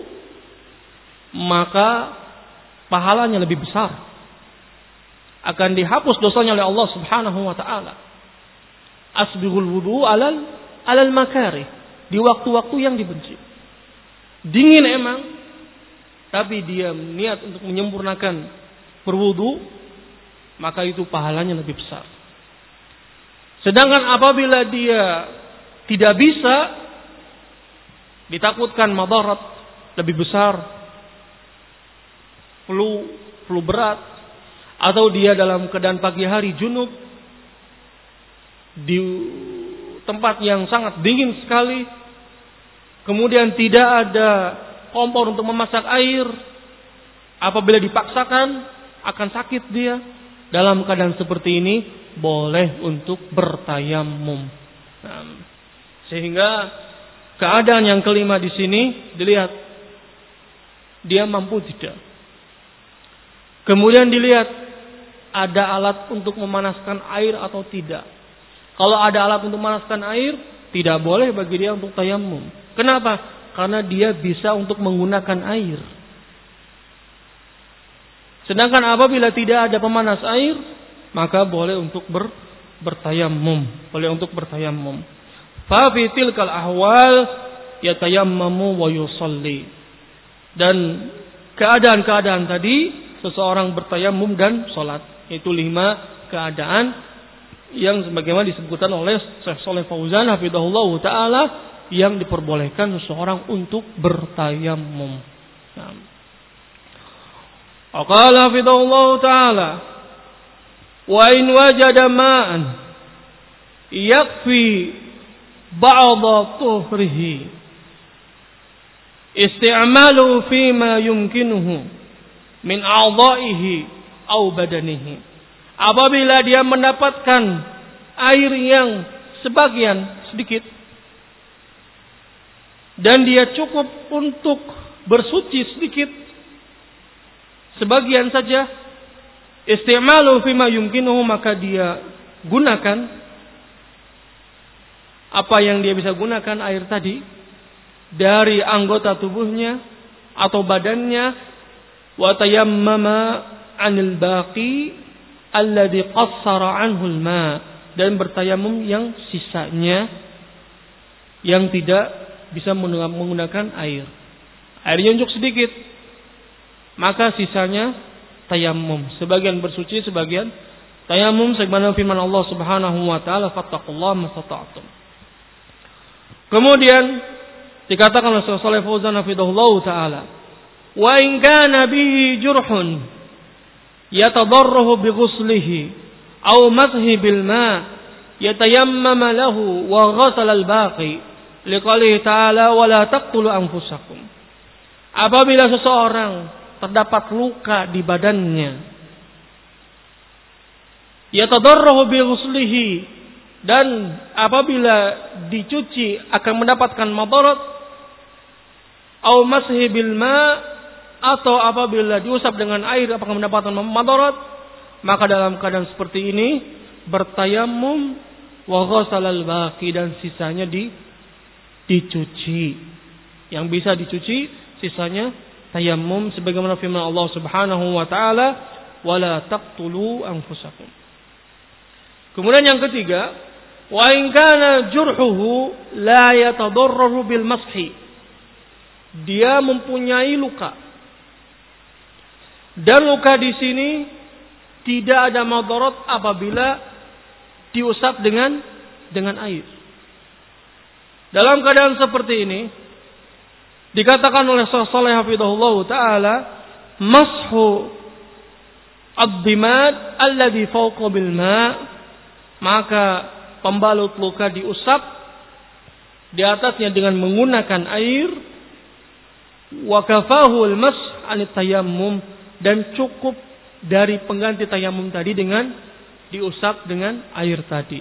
maka pahalanya lebih besar. Akan dihapus dosanya oleh Allah Subhanahu wa taala. Asbighul wudu 'alal 'alal makarih, di waktu-waktu yang dibenci. Dingin emang, tapi dia niat untuk menyempurnakan berwudu, maka itu pahalanya lebih besar. Sedangkan apabila dia tidak bisa, ditakutkan madarat lebih besar, flu, flu berat, atau dia dalam keadaan pagi hari junub di tempat yang sangat dingin sekali, kemudian tidak ada kompor untuk memasak air, apabila dipaksakan akan sakit dia. Dalam keadaan seperti ini boleh untuk bertayamum. Nah, sehingga keadaan yang kelima di sini dilihat dia mampu tidak. Kemudian dilihat ada alat untuk memanaskan air atau tidak. Kalau ada alat untuk memanaskan air, tidak boleh bagi dia untuk tayamum. Kenapa? Karena dia bisa untuk menggunakan air. Sedangkan apabila tidak ada pemanas air, maka boleh untuk ber, bertayamum, boleh untuk bertayamum. Fa fi tilkal ahwal yatayammamu wa yusalli. Dan keadaan-keadaan tadi seseorang bertayamum dan salat. Itu lima keadaan yang sebagaimana disebutkan oleh Syekh Shalih Fauzan hafizahullah taala yang diperbolehkan seseorang untuk bertayamum. Nah, qala hafizahullah taala wa in wajada ma'an yakfi ba'dha tuhrihi isti'malu fima yumkinuhu min a'dha'ihi aw badanihi. Apabila dia mendapatkan air yang sebagian sedikit dan dia cukup untuk bersuci sedikit, sebagian saja, isti'malu fima yumkinuhu, maka dia gunakan apa yang dia bisa gunakan air tadi dari anggota tubuhnya atau badannya, wa tayammama 'anil baqi alladhi qassara 'anhu al-ma, dan bertayamum yang sisanya yang tidak bisa menggunakan air. Airnya unjuk sedikit, maka sisanya tayamum. Sebagian bersuci, sebagian tayamum, sebagaimana firman Allah Subhanahu wa taala, fattaqullaha mastata'tum. Kemudian dikatakan oleh Syekh Shalih Fauzan hafizahullah taala, wa in kana bihi jurhun yatadarrahu bi ghuslihi aw mashi bil ma yatayammama lahu wa ghasala al baqi liqalihi ta'ala wa la taqtulu anfusakum. Apabila seseorang terdapat luka di badannya, yatadarrahu bi ghuslihi, dan apabila dicuci akan mendapatkan madarat, au mashi bil ma, atau apabila diusap dengan air akan mendapatkan madarat, maka dalam keadaan seperti ini bertayamum wa ghasalal baqi, dan sisanya di dicuci. Yang bisa dicuci sisanya tayamum, sebagaimana firman Allah Subhanahu wa taala, wala taqtulu anfusakum. Kemudian yang ketiga, wa in kana jurhuhu la yatadarraru bil mashi dia mempunyai luka. Dan luka di sini tidak ada madarat apabila diusap dengan dengan air. Dalam keadaan seperti ini dikatakan oleh Syekh Shalih hafizahullah taala, mashu ad-dimad alladhi fawqa bil ma', maka pembalut luka diusap di atasnya dengan menggunakan air, wa kafahu al-mash an tayammum, dan cukup dari pengganti tayamum tadi dengan diusap dengan air tadi.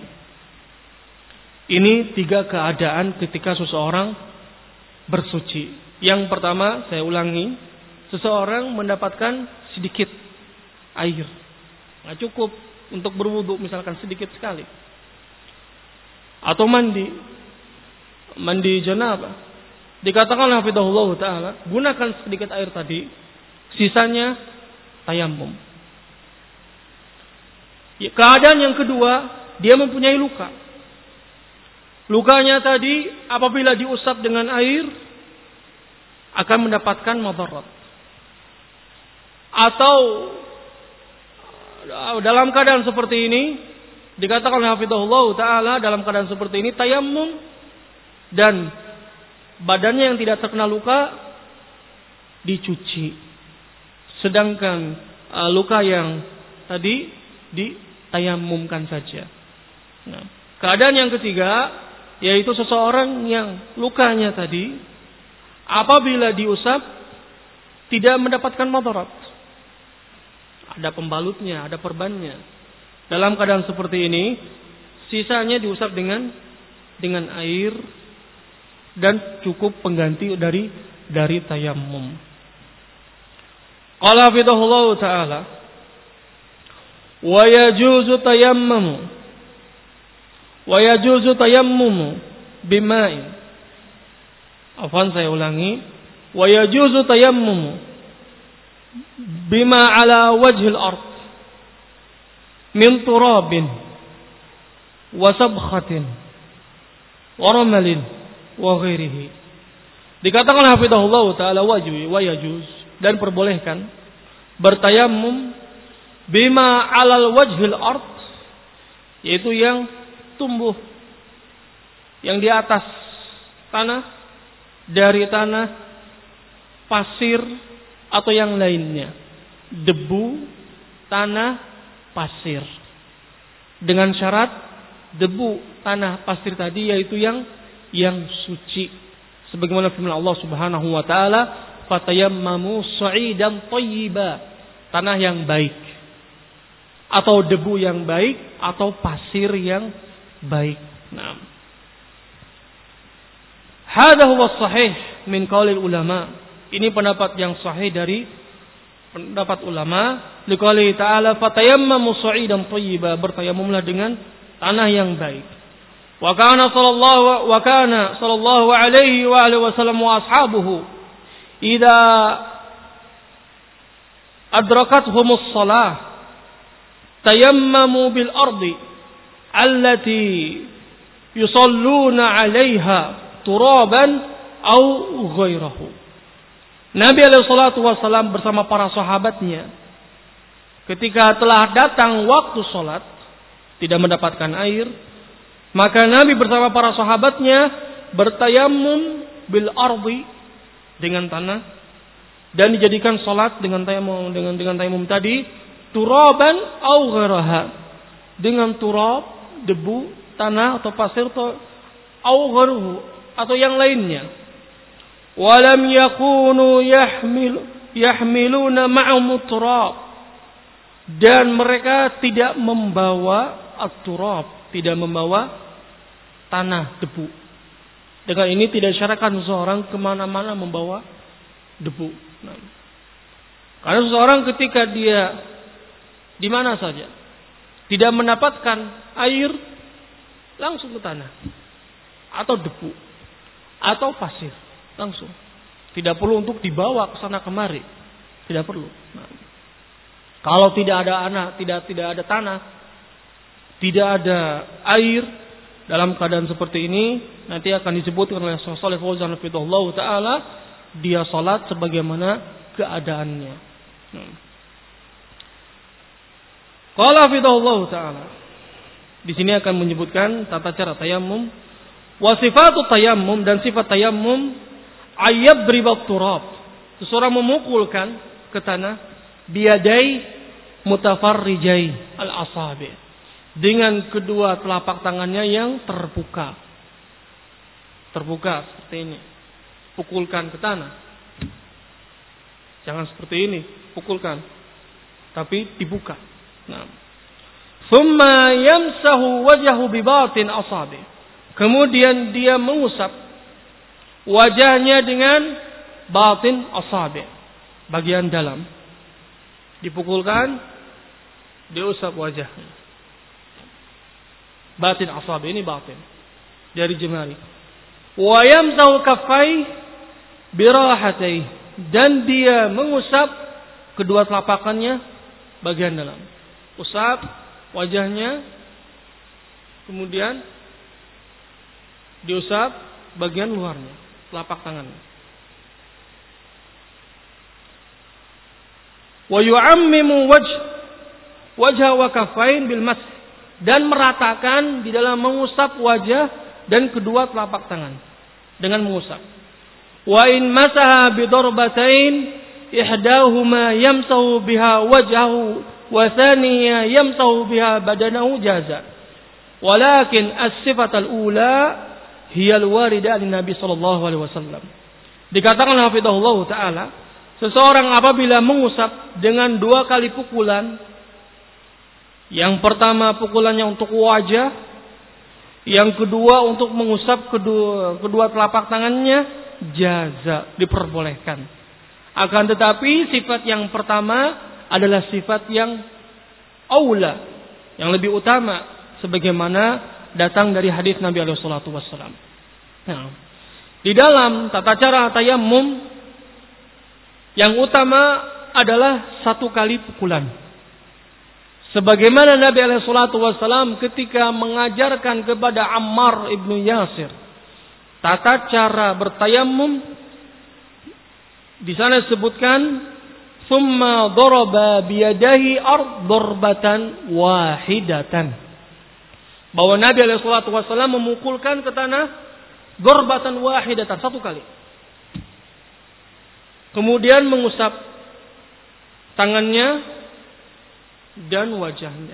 Ini tiga keadaan ketika seseorang bersuci. Yang pertama, saya ulangi, seseorang mendapatkan sedikit air, nggak cukup untuk berwudu, misalkan sedikit sekali, atau mandi, mandi janabah. Dikatakan hafizahullah taala, gunakan sedikit air tadi, sisanya tayamum. Keadaan yang kedua, dia mempunyai luka. Lukanya tadi apabila diusap dengan air akan mendapatkan madarat. Atau dalam keadaan seperti ini dikatakan hafizahullah taala, dalam keadaan seperti ini tayamum dan badannya yang tidak terkena luka dicuci. Sedangkan uh, luka yang tadi ditayamumkan saja. Nah, keadaan yang ketiga yaitu seseorang yang lukanya tadi apabila diusap tidak mendapatkan madarat. Ada pembalutnya, ada perbannya. Dalam keadaan seperti ini, sisanya diusap dengan dengan air dan cukup pengganti dari dari tayammum. Qala hafizahullah taala, wa yajuzu tayammumu wa yajuzu tayammumu bima'in. Afwan, saya ulangi. Wa yajuzu tayammumu bima ala wajhil ard min turabin wa sabkhatin wa ramalin wa ghairihi. Dikatakan hafizahullah taala wajib wa yajuz, dan perbolehkan bertayamum bima alal wajhil ard, yaitu yang tumbuh yang di atas tanah, dari tanah, pasir atau yang lainnya, debu, tanah, pasir. Dengan syarat debu, tanah, pasir tadi yaitu yang yang suci. Sebagaimana firman Allah Subhanahu wa taala, fatayammamu sa'idan thayyiba, tanah yang baik, atau debu yang baik, atau pasir yang baik. Nah, hadha huwa sahih min qaulil ulama. Ini pendapat yang sahih dari pendapat ulama. Liqauli ta'ala fatayammamu sa'idan thayyiba, bertayamumlah dengan tanah yang baik. Wa kana sallallahu wa kana sallallahu alaihi wa alihi wasallam wa ashabuhu idza adrakathumus shalah tayammamu bil ardi allati yusalluna 'alaiha turaban au ghairahu. Nabi alaihi salatu wasallam bersama para sahabatnya ketika telah datang waktu salat tidak mendapatkan air, maka Nabi bersama para sahabatnya bertayamum bil ardi, dengan tanah, dan dijadikan salat dengan tayamum dengan dengan tayamum tadi, turaban au ghairaha, dengan turab, debu, tanah atau pasir, atau au ghairuhu, atau yang lainnya. Walam yakunu yahmil yahmiluna ma'ahum turab, dan mereka tidak membawa at-turab, tidak membawa tanah, debu. Dengan ini tidak disyaratkan seseorang kemana-mana membawa debu. Nah, karena seseorang ketika dia di mana saja tidak mendapatkan air, langsung ke tanah atau debu atau pasir, langsung. Tidak perlu untuk dibawa ke sana kemari, tidak perlu. Nah, kalau tidak ada anak, tidak tidak ada tanah, tidak ada air, dalam keadaan seperti ini nanti akan disebutkan oleh Syekh Shalih Fauzan hafizahullah taala, dia salat sebagaimana keadaannya. Hmm. Qala hafizahullah taala. Di sini akan menyebutkan tata cara tayammum, wa sifatu tayammum, dan sifat tayammum ayyadribat turab. Seseorang memukulkan ke tanah biyadai mutafarrijai al-asabi, dengan kedua telapak tangannya yang terbuka. Terbuka seperti ini. Pukulkan ke tanah. Jangan seperti ini, pukulkan. Tapi dibuka. Nah. Thumma yamsahu wajhahu bi batin asabi. Kemudian dia mengusap wajahnya dengan batin asabi, bagian dalam. Dipukulkan, diusap wajahnya. Batin asabi, ini batin dari jemari. Wa yamsahu kaffai birahatai, dan dia mengusap kedua telapakannya bagian dalam. Usap wajahnya, kemudian diusap bagian luarnya, telapak tangannya. Wa yu'ammimu wajh wajha wa kaffain bil mas, dan meratakan di dalam mengusap wajah dan kedua telapak tangan dengan mengusap. Wa in masaha bi darbatain ihdahuma yamsahu biha wajhahu wa thaniya yamsahu biha badanahu jaza. Walakin as-sifat al-ula hiya al-warida an Nabi sallallahu alaihi wasallam. Dikatakan hafizahullah taala, seseorang apabila mengusap dengan dua kali pukulan, yang pertama pukulannya untuk wajah, yang kedua untuk mengusap kedua kedua telapak tangannya, jaza, diperbolehkan. Akan tetapi sifat yang pertama adalah sifat yang aula, yang lebih utama, sebagaimana datang dari hadis Nabi alaihi salatu wassalam. Nah, di dalam tata cara tayammum yang utama adalah satu kali pukulan. Sebagaimana Nabi alaihi salatu wassalam ketika mengajarkan kepada Ammar ibnu Yasir tata cara bertayammum, di sana disebutkan summa daraba biyadahi ard darbatan wahidatan, bahwa Nabi alaihi salatu wasallam memukulkan ke tanah darbatan wahidatan, satu kali. Kemudian mengusap tangannya dan wajahnya.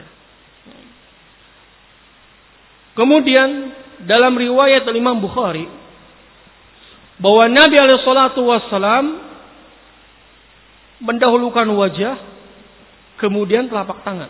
Kemudian dalam riwayat Imam Bukhari bahwa Nabi alaihi salatu wasallam mendahulukan wajah, kemudian telapak tangan.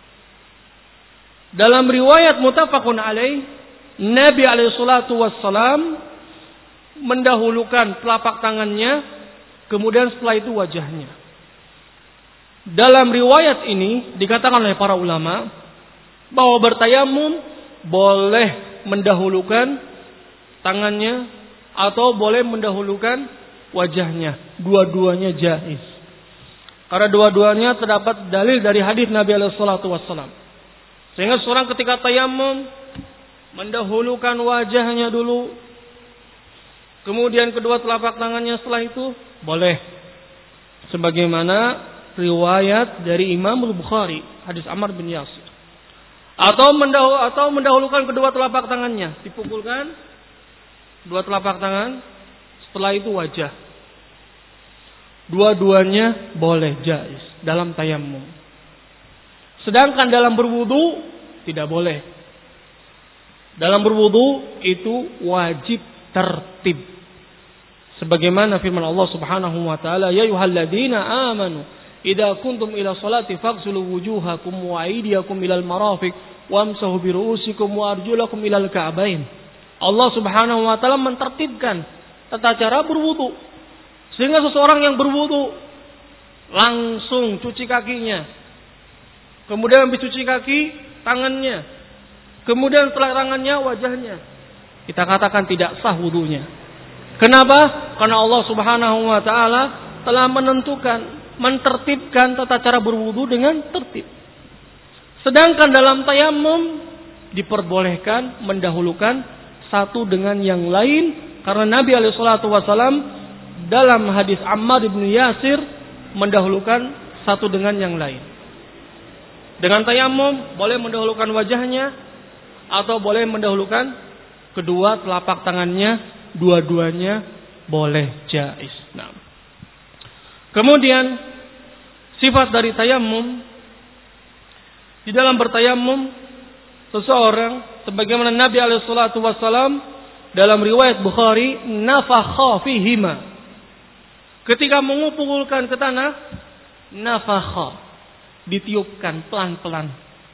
Dalam riwayat muttafaqun alaih, Nabi alaihi salatu wassalam mendahulukan telapak tangannya, kemudian setelah itu wajahnya. Dalam riwayat ini dikatakan oleh para ulama bahwa bertayamum boleh mendahulukan tangannya atau boleh mendahulukan wajahnya. Dua-duanya jaiz. Karena dua-duanya terdapat dalil dari hadis Nabi alaihi salatu wassalam. Sehingga seorang ketika tayammum mendahulukan wajahnya dulu, kemudian kedua telapak tangannya setelah itu, boleh. Sebagaimana riwayat dari Imam Bukhari, hadis Ammar bin Yasir. Atau mendahulu, atau mendahulukan kedua telapak tangannya, dipukulkan dua telapak tangan, setelah itu wajah. Dua-duanya boleh jaiz dalam tayammum. Sedangkan dalam berwudu tidak boleh. Dalam berwudu itu wajib tertib. Sebagaimana firman Allah Subhanahu wa taala, ya ayyuhalladzina amanu idza kuntum ila sholati faghsilu wujuhakum wa aydiyakum ilal marafiq wamsahu bi ru'usikum wa arjulakum ilal ka'bain. Allah Subhanahu wa taala mentertibkan tata cara berwudu. Sehingga seseorang yang berwudu langsung cuci kakinya. Kemudian habis cuci kaki, tangannya. Kemudian setelah tangannya, wajahnya. Kita katakan tidak sah wudunya. Kenapa? Karena Allah Subhanahu wa taala telah menentukan, mentertibkan tata cara berwudu dengan tertib. Sedangkan dalam tayammum diperbolehkan mendahulukan satu dengan yang lain, karena Nabi alaihi salatu wasallam dalam hadis Ammar bin Yasir mendahulukan satu dengan yang lain. Dengan tayamum boleh mendahulukan wajahnya atau boleh mendahulukan kedua telapak tangannya, dua-duanya boleh, jaiz. Nah. Kemudian sifat dari tayamum, di dalam bertayamum seseorang sebagaimana Nabi alaihi salatu wasallam dalam riwayat Bukhari nafakha fihima. Ketika mengumpulkan ke tanah, nafakha, ditiupkan pelan-pelan.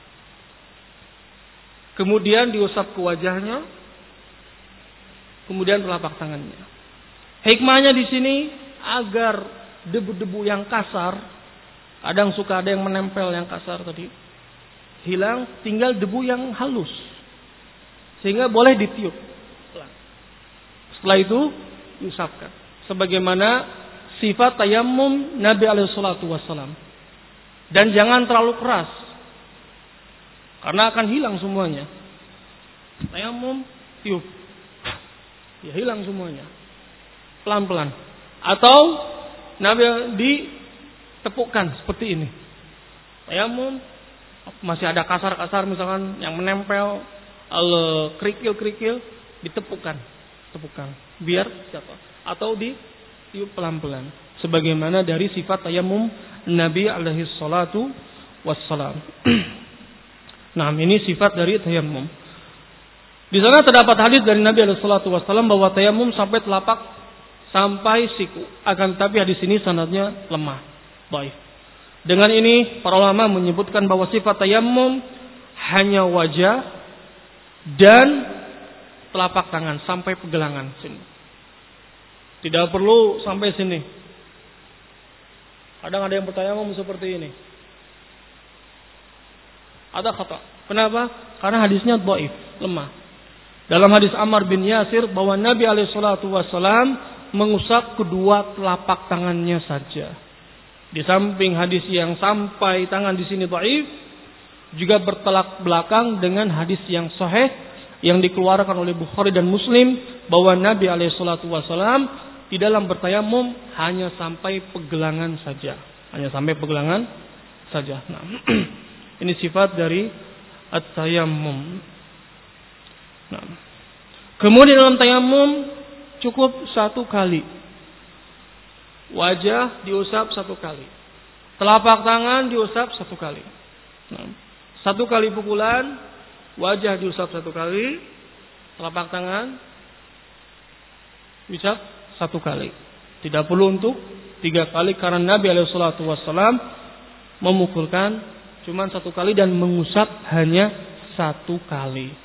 Kemudian diusap ke wajahnya, kemudian telapak tangannya. Hikmahnya di sini agar debu-debu yang kasar, kadang suka ada yang menempel yang kasar tadi, hilang, tinggal debu yang halus. Sehingga boleh ditiup. Setelah itu diusapkan. Sebagaimana sifat tayamum Nabi alaihi salatu wassalam. Dan jangan terlalu keras, karena akan hilang semuanya. Tayamum, tiup, ya hilang semuanya. Pelan-pelan. Atau Nabi ditepukkan seperti ini. Tayamum masih ada kasar-kasar misalkan yang menempel, al kerikil-kerikil, ditepukkan, tepukkan, biar jatuh. Atau ditiup pelan-pelan. Sebagaimana dari sifat tayamum Nabi alaihi salatu wassalam. Nah, ini sifat dari tayamum. Di sana terdapat hadis dari Nabi alaihi salatu wassalam bahwa tayamum sampai telapak sampai siku. Akan tetapi hadis ini sanadnya lemah, dhaif. Dengan ini para ulama menyebutkan bahwa sifat tayamum hanya wajah dan telapak tangan sampai pergelangan sini. Tidak perlu sampai sini. Kadang ada yang bertayamum seperti ini. Ada kata. Kenapa? Karena hadisnya dhaif, lemah. Dalam hadis Ammar bin Yasir bahwa Nabi alaihi salatu wasallam mengusap kedua telapak tangannya saja. Di samping hadis yang sampai tangan di sini dhaif, juga bertolak belakang dengan hadis yang sahih yang dikeluarkan oleh Bukhari dan Muslim bahwa Nabi alaihi salatu wasallam di dalam bertayamum hanya sampai pergelangan saja, hanya sampai pergelangan saja. Nah, ini sifat dari at-tayammum. Nah, kemudian dalam tayamum cukup satu kali. Wajah diusap satu kali, telapak tangan diusap satu kali. Nah, satu kali pukulan, wajah diusap satu kali, telapak tangan diusap satu kali. Tidak perlu untuk tiga kali karena Nabi alaihi salatu wassalam memukulkan cuma satu kali dan mengusap hanya satu kali.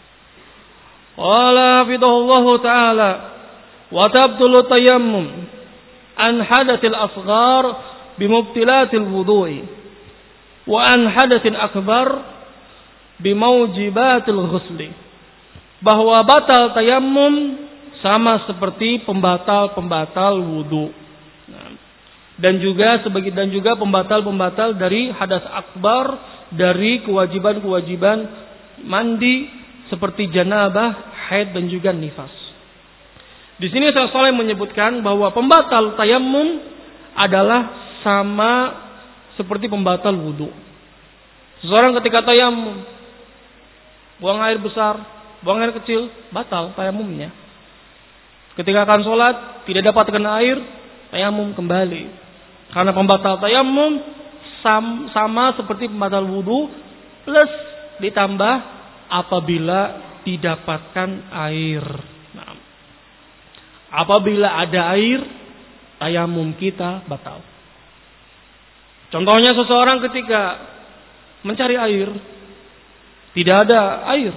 Qala hafidhahullahu ta'ala wa tabtulu tayammum an hadatsil asghar bimubtilatil wudu'i wa an hadatsin akbar bimaujibatil ghusli. Bahwa batal tayammum sama seperti pembatal-pembatal wudu. Nah, dan juga sebagai dan juga pembatal-pembatal dari hadas akbar, dari kewajiban-kewajiban mandi seperti janabah, haid dan juga nifas. Di sini Syekh Shalih menyebutkan bahwa pembatal tayammum adalah sama seperti pembatal wudu. Seseorang ketika tayammum buang air besar, buang air kecil, batal tayammumnya. Ketika akan sholat tidak dapat kena air, tayamum kembali. Karena pembatal tayamum sam, sama seperti pembatal wudu plus ditambah apabila didapatkan air. Nah, apabila ada air, tayamum kita batal. Contohnya seseorang ketika mencari air, tidak ada air,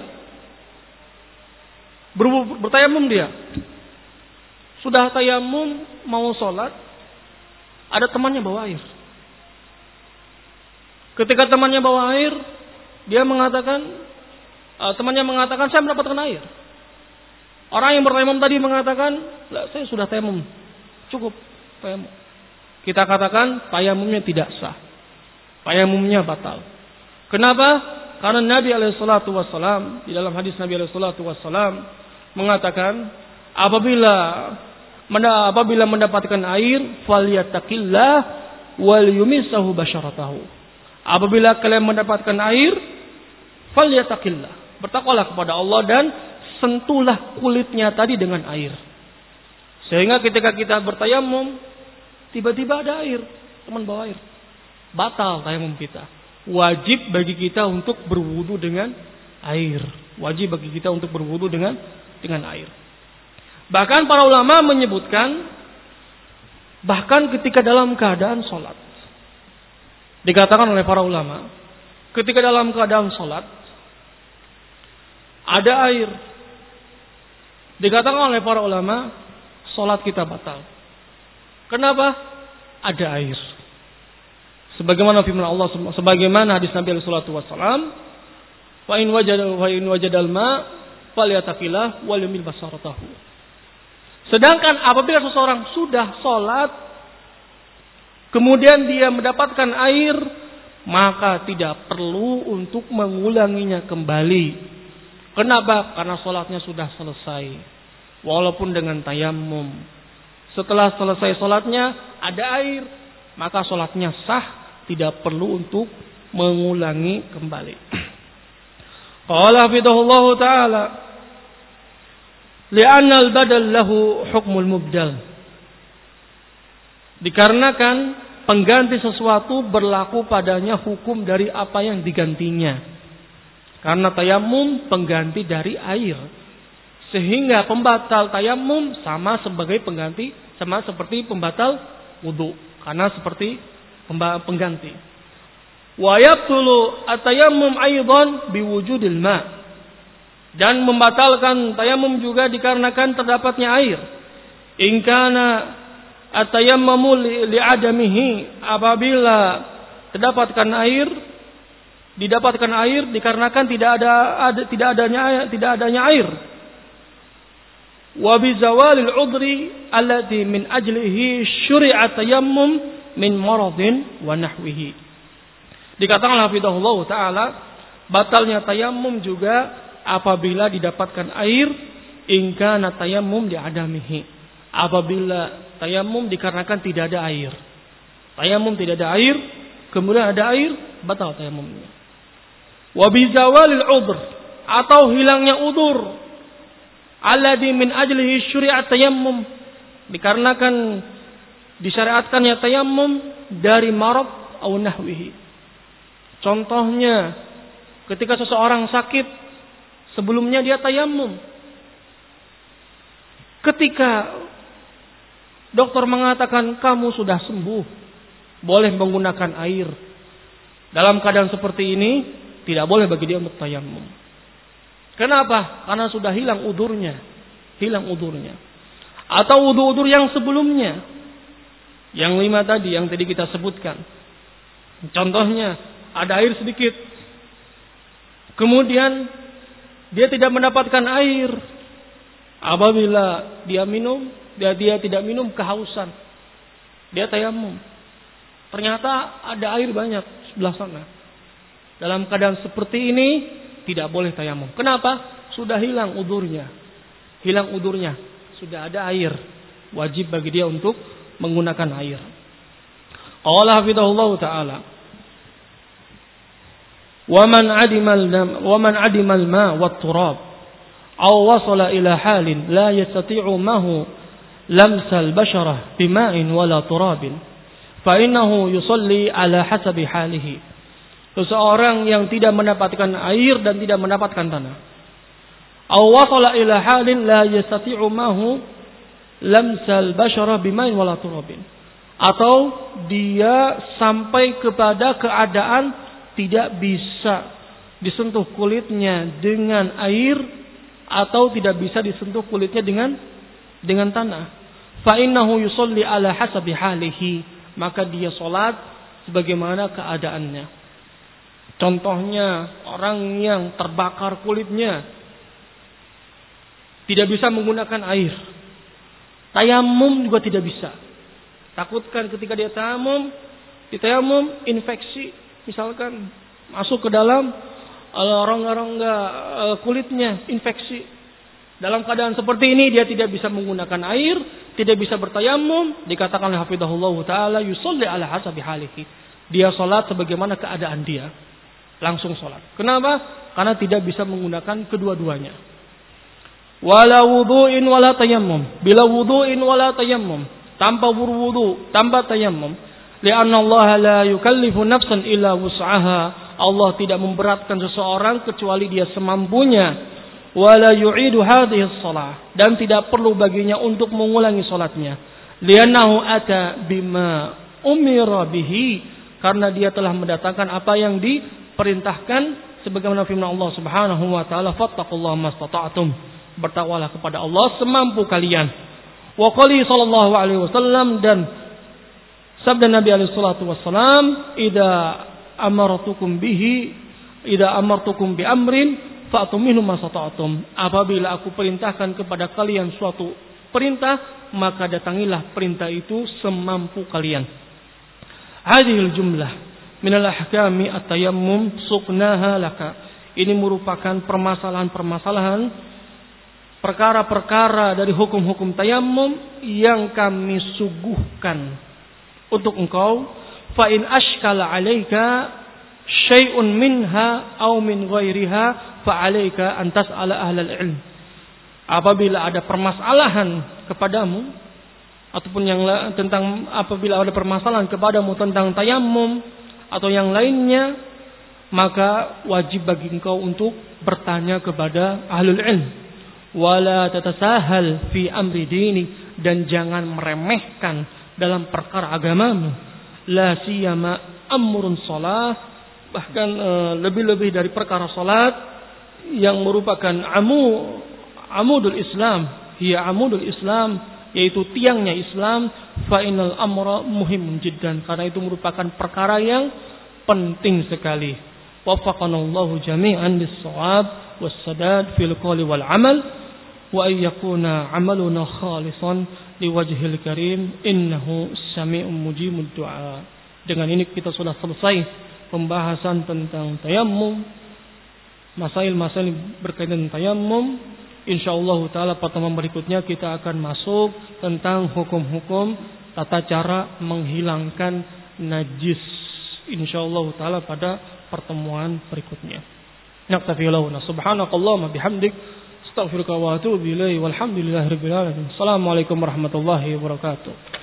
Ber, bertayamum dia. Sudah tayamum mau sholat, ada temannya bawa air. Ketika temannya bawa air, dia mengatakan, uh, temannya mengatakan saya mendapatkan air. Orang yang bertayamum tadi mengatakan, saya sudah tayamum, cukup tayamum. Kita katakan tayamumnya tidak sah, tayamumnya batal. Kenapa? Karena Nabi alaihi salatu wassalam di dalam hadis Nabi alaihi salatu wassalam mengatakan apabila apabila mendapatkan air, falyattaqillah wal yumissahu basyaratahu. Apabila kalian mendapatkan air, falyattaqillah, bertakwalah kepada Allah dan sentuhlah kulitnya tadi dengan air. Sehingga ketika kita bertayamum, tiba-tiba ada air, teman bawa air, batal tayamum kita. Wajib bagi kita untuk berwudu dengan air. Wajib bagi kita untuk berwudu dengan dengan air. Bahkan para ulama menyebutkan, bahkan ketika dalam keadaan sholat, dikatakan oleh para ulama, ketika dalam keadaan sholat ada air, dikatakan oleh para ulama, sholat kita batal. Kenapa? Ada air. Sebagaimana firman Allah, sebagaimana hadis Nabi sallallahu alaihi wasallam, "Fa in wajada fa in wajadal ma falyataqillah wal yumil basaratahu." Sedangkan apabila seseorang sudah sholat, kemudian dia mendapatkan air, maka tidak perlu untuk mengulanginya kembali. Kenapa? Karena sholatnya sudah selesai, walaupun dengan tayammum. Setelah selesai sholatnya ada air, maka sholatnya sah, tidak perlu untuk mengulangi kembali. Qala hafidhahullah ta'ala, li'anna al-badal lahu hukmul mubdal. Dikarenakan pengganti sesuatu berlaku padanya hukum dari apa yang digantinya. Karena tayamum pengganti dari air, sehingga pembatal tayamum sama sebagai pengganti, sama seperti pembatal wudu, karena seperti pengganti. Wa yabtulu at-tayammum aidan biwujudil ma'. Dan membatalkan tayamum juga dikarenakan terdapatnya air. In kana at-tayammumu li'adamihi, apabila terdapatkan air, didapatkan air dikarenakan tidak ada, ada tidak adanya tidak adanya air. Wa bi zawalil udri allati min ajlihi syuri'a tayammum min maradin wa nahwihi. Dikatakan hafizahullah taala, batalnya tayammum juga apabila didapatkan air, in kana tayammum li adamihi, apabila tayammum dikarenakan tidak ada air. Tayammum tidak ada air, kemudian ada air, batal tayammumnya. Wa bi zawalil udhr, atau hilangnya udzur, alladzi min ajlihi syuri'at tayammum, dikarenakan disyariatkannya tayammum dari marad atau nahwihi. Contohnya, ketika seseorang sakit, sebelumnya dia tayammum. Ketika dokter mengatakan kamu sudah sembuh, boleh menggunakan air. Dalam keadaan seperti ini, tidak boleh bagi dia untuk tayammum. Kenapa? Karena sudah hilang udurnya. Hilang udurnya. Atau udur-udur yang sebelumnya. Yang lima tadi, yang tadi kita sebutkan. Contohnya, ada air sedikit. Kemudian, dia tidak mendapatkan air. Apabila dia minum, dia, dia tidak minum, kehausan. Dia tayammum. Ternyata ada air banyak sebelah sana. Dalam keadaan seperti ini, tidak boleh tayamum. Kenapa? Sudah hilang udurnya. Hilang udurnya. Sudah ada air. Wajib bagi dia untuk menggunakan air. Qala hafidhahullah ta'ala, wa man adimal wa man adimal ma wat turab aw wasala ila halin la yastati'u mahu lamsal basharah bima'in wala turabin fa innahu yusalli ala hasabi halihi. Seseorang yang tidak mendapatkan air dan tidak mendapatkan tanah, aw wasala ila halin la yastati'u mahu lamsal basharah bima'in wala turabin, atau dia sampai kepada keadaan tidak bisa disentuh kulitnya dengan air, atau tidak bisa disentuh kulitnya dengan dengan tanah. Fa innahu yusalli ala hasabi halihi, maka dia salat sebagaimana keadaannya. Contohnya, orang yang terbakar kulitnya tidak bisa menggunakan air. Tayamum juga tidak bisa. Takutkan ketika dia tayamum, di tayamum infeksi misalkan masuk ke dalam rongga-rongga kulitnya, infeksi. Dalam keadaan seperti ini dia tidak bisa menggunakan air, tidak bisa bertayamum, dikatakan oleh hafizahullah taala yusolli ala hasabi halihi. Dia salat sebagaimana keadaan dia. Langsung salat. Kenapa? Karena tidak bisa menggunakan kedua-duanya. Wala wudu'in wala tayammum. Bila wudu'in wala tayammum. Tanpa berwudu, tanpa tayammum. Lianna Allah la yukallifu nafsan illa wus'aha. Allah tidak memberatkan seseorang kecuali dia semampunya. Wala yu'idu hadhihi shalah, dan tidak perlu baginya untuk mengulangi salatnya. Li'annahu ata bima umira bihi, karena dia telah mendatangkan apa yang diperintahkan sebagaimana firman Allah Subhanahu wa taala, fattaqullaha mastata'tum. Bertakwalah kepada Allah semampu kalian. Wa qali sallallahu alaihi wasallam, dan sabda Nabi alaihi salatu wasallam, idza amartukum bihi, idza amartukum bi amrin fa'tu minhu masata'tum. Apabila aku perintahkan kepada kalian suatu perintah, maka datangilah perintah itu semampu kalian. Hadhil jumlah min al-ahkami at-tayammum suqnaha laka. Ini merupakan permasalahan-permasalahan, perkara-perkara dari hukum-hukum tayammum yang kami suguhkan untuk engkau. Fa in ashkala 'alaika syai'un minha aw min ghairiha fa'alaika an tas'ala ahlal ilm. Apabila ada permasalahan kepadamu ataupun yang tentang apabila ada permasalahan kepadamu tentang tayammum atau yang lainnya, maka wajib bagi engkau untuk bertanya kepada ahlul ilm. Wala tatasahal fi amri dini, dan jangan meremehkan dalam perkara agamamu. La siyama amrun shalah, bahkan uh, lebih-lebih dari perkara salat yang merupakan amu amudul Islam, hiya amudul Islam, yaitu tiangnya Islam. Fa innal amra muhimun jiddan, karena itu merupakan perkara yang penting sekali. Waffaqanallahu jami'an bis-shawab was-sadad fil qawli wal amal, wa ay yakuna amaluna khalisan liwajhil karim innahu sami'un mujibud du'a. Dengan ini kita sudah selesai pembahasan tentang tayammum, masail-masail berkaitan dengan tayammum. Insyaallah taala pertemuan berikutnya kita akan masuk tentang hukum-hukum tata cara menghilangkan najis. Insyaallah taala pada pertemuan berikutnya. Naktafi launa subhanakallahumma bihamdik astaghfiruka wa atubu ilaihi walhamdulillahirabbil alamin. Assalamualaikum warahmatullahi wabarakatuh.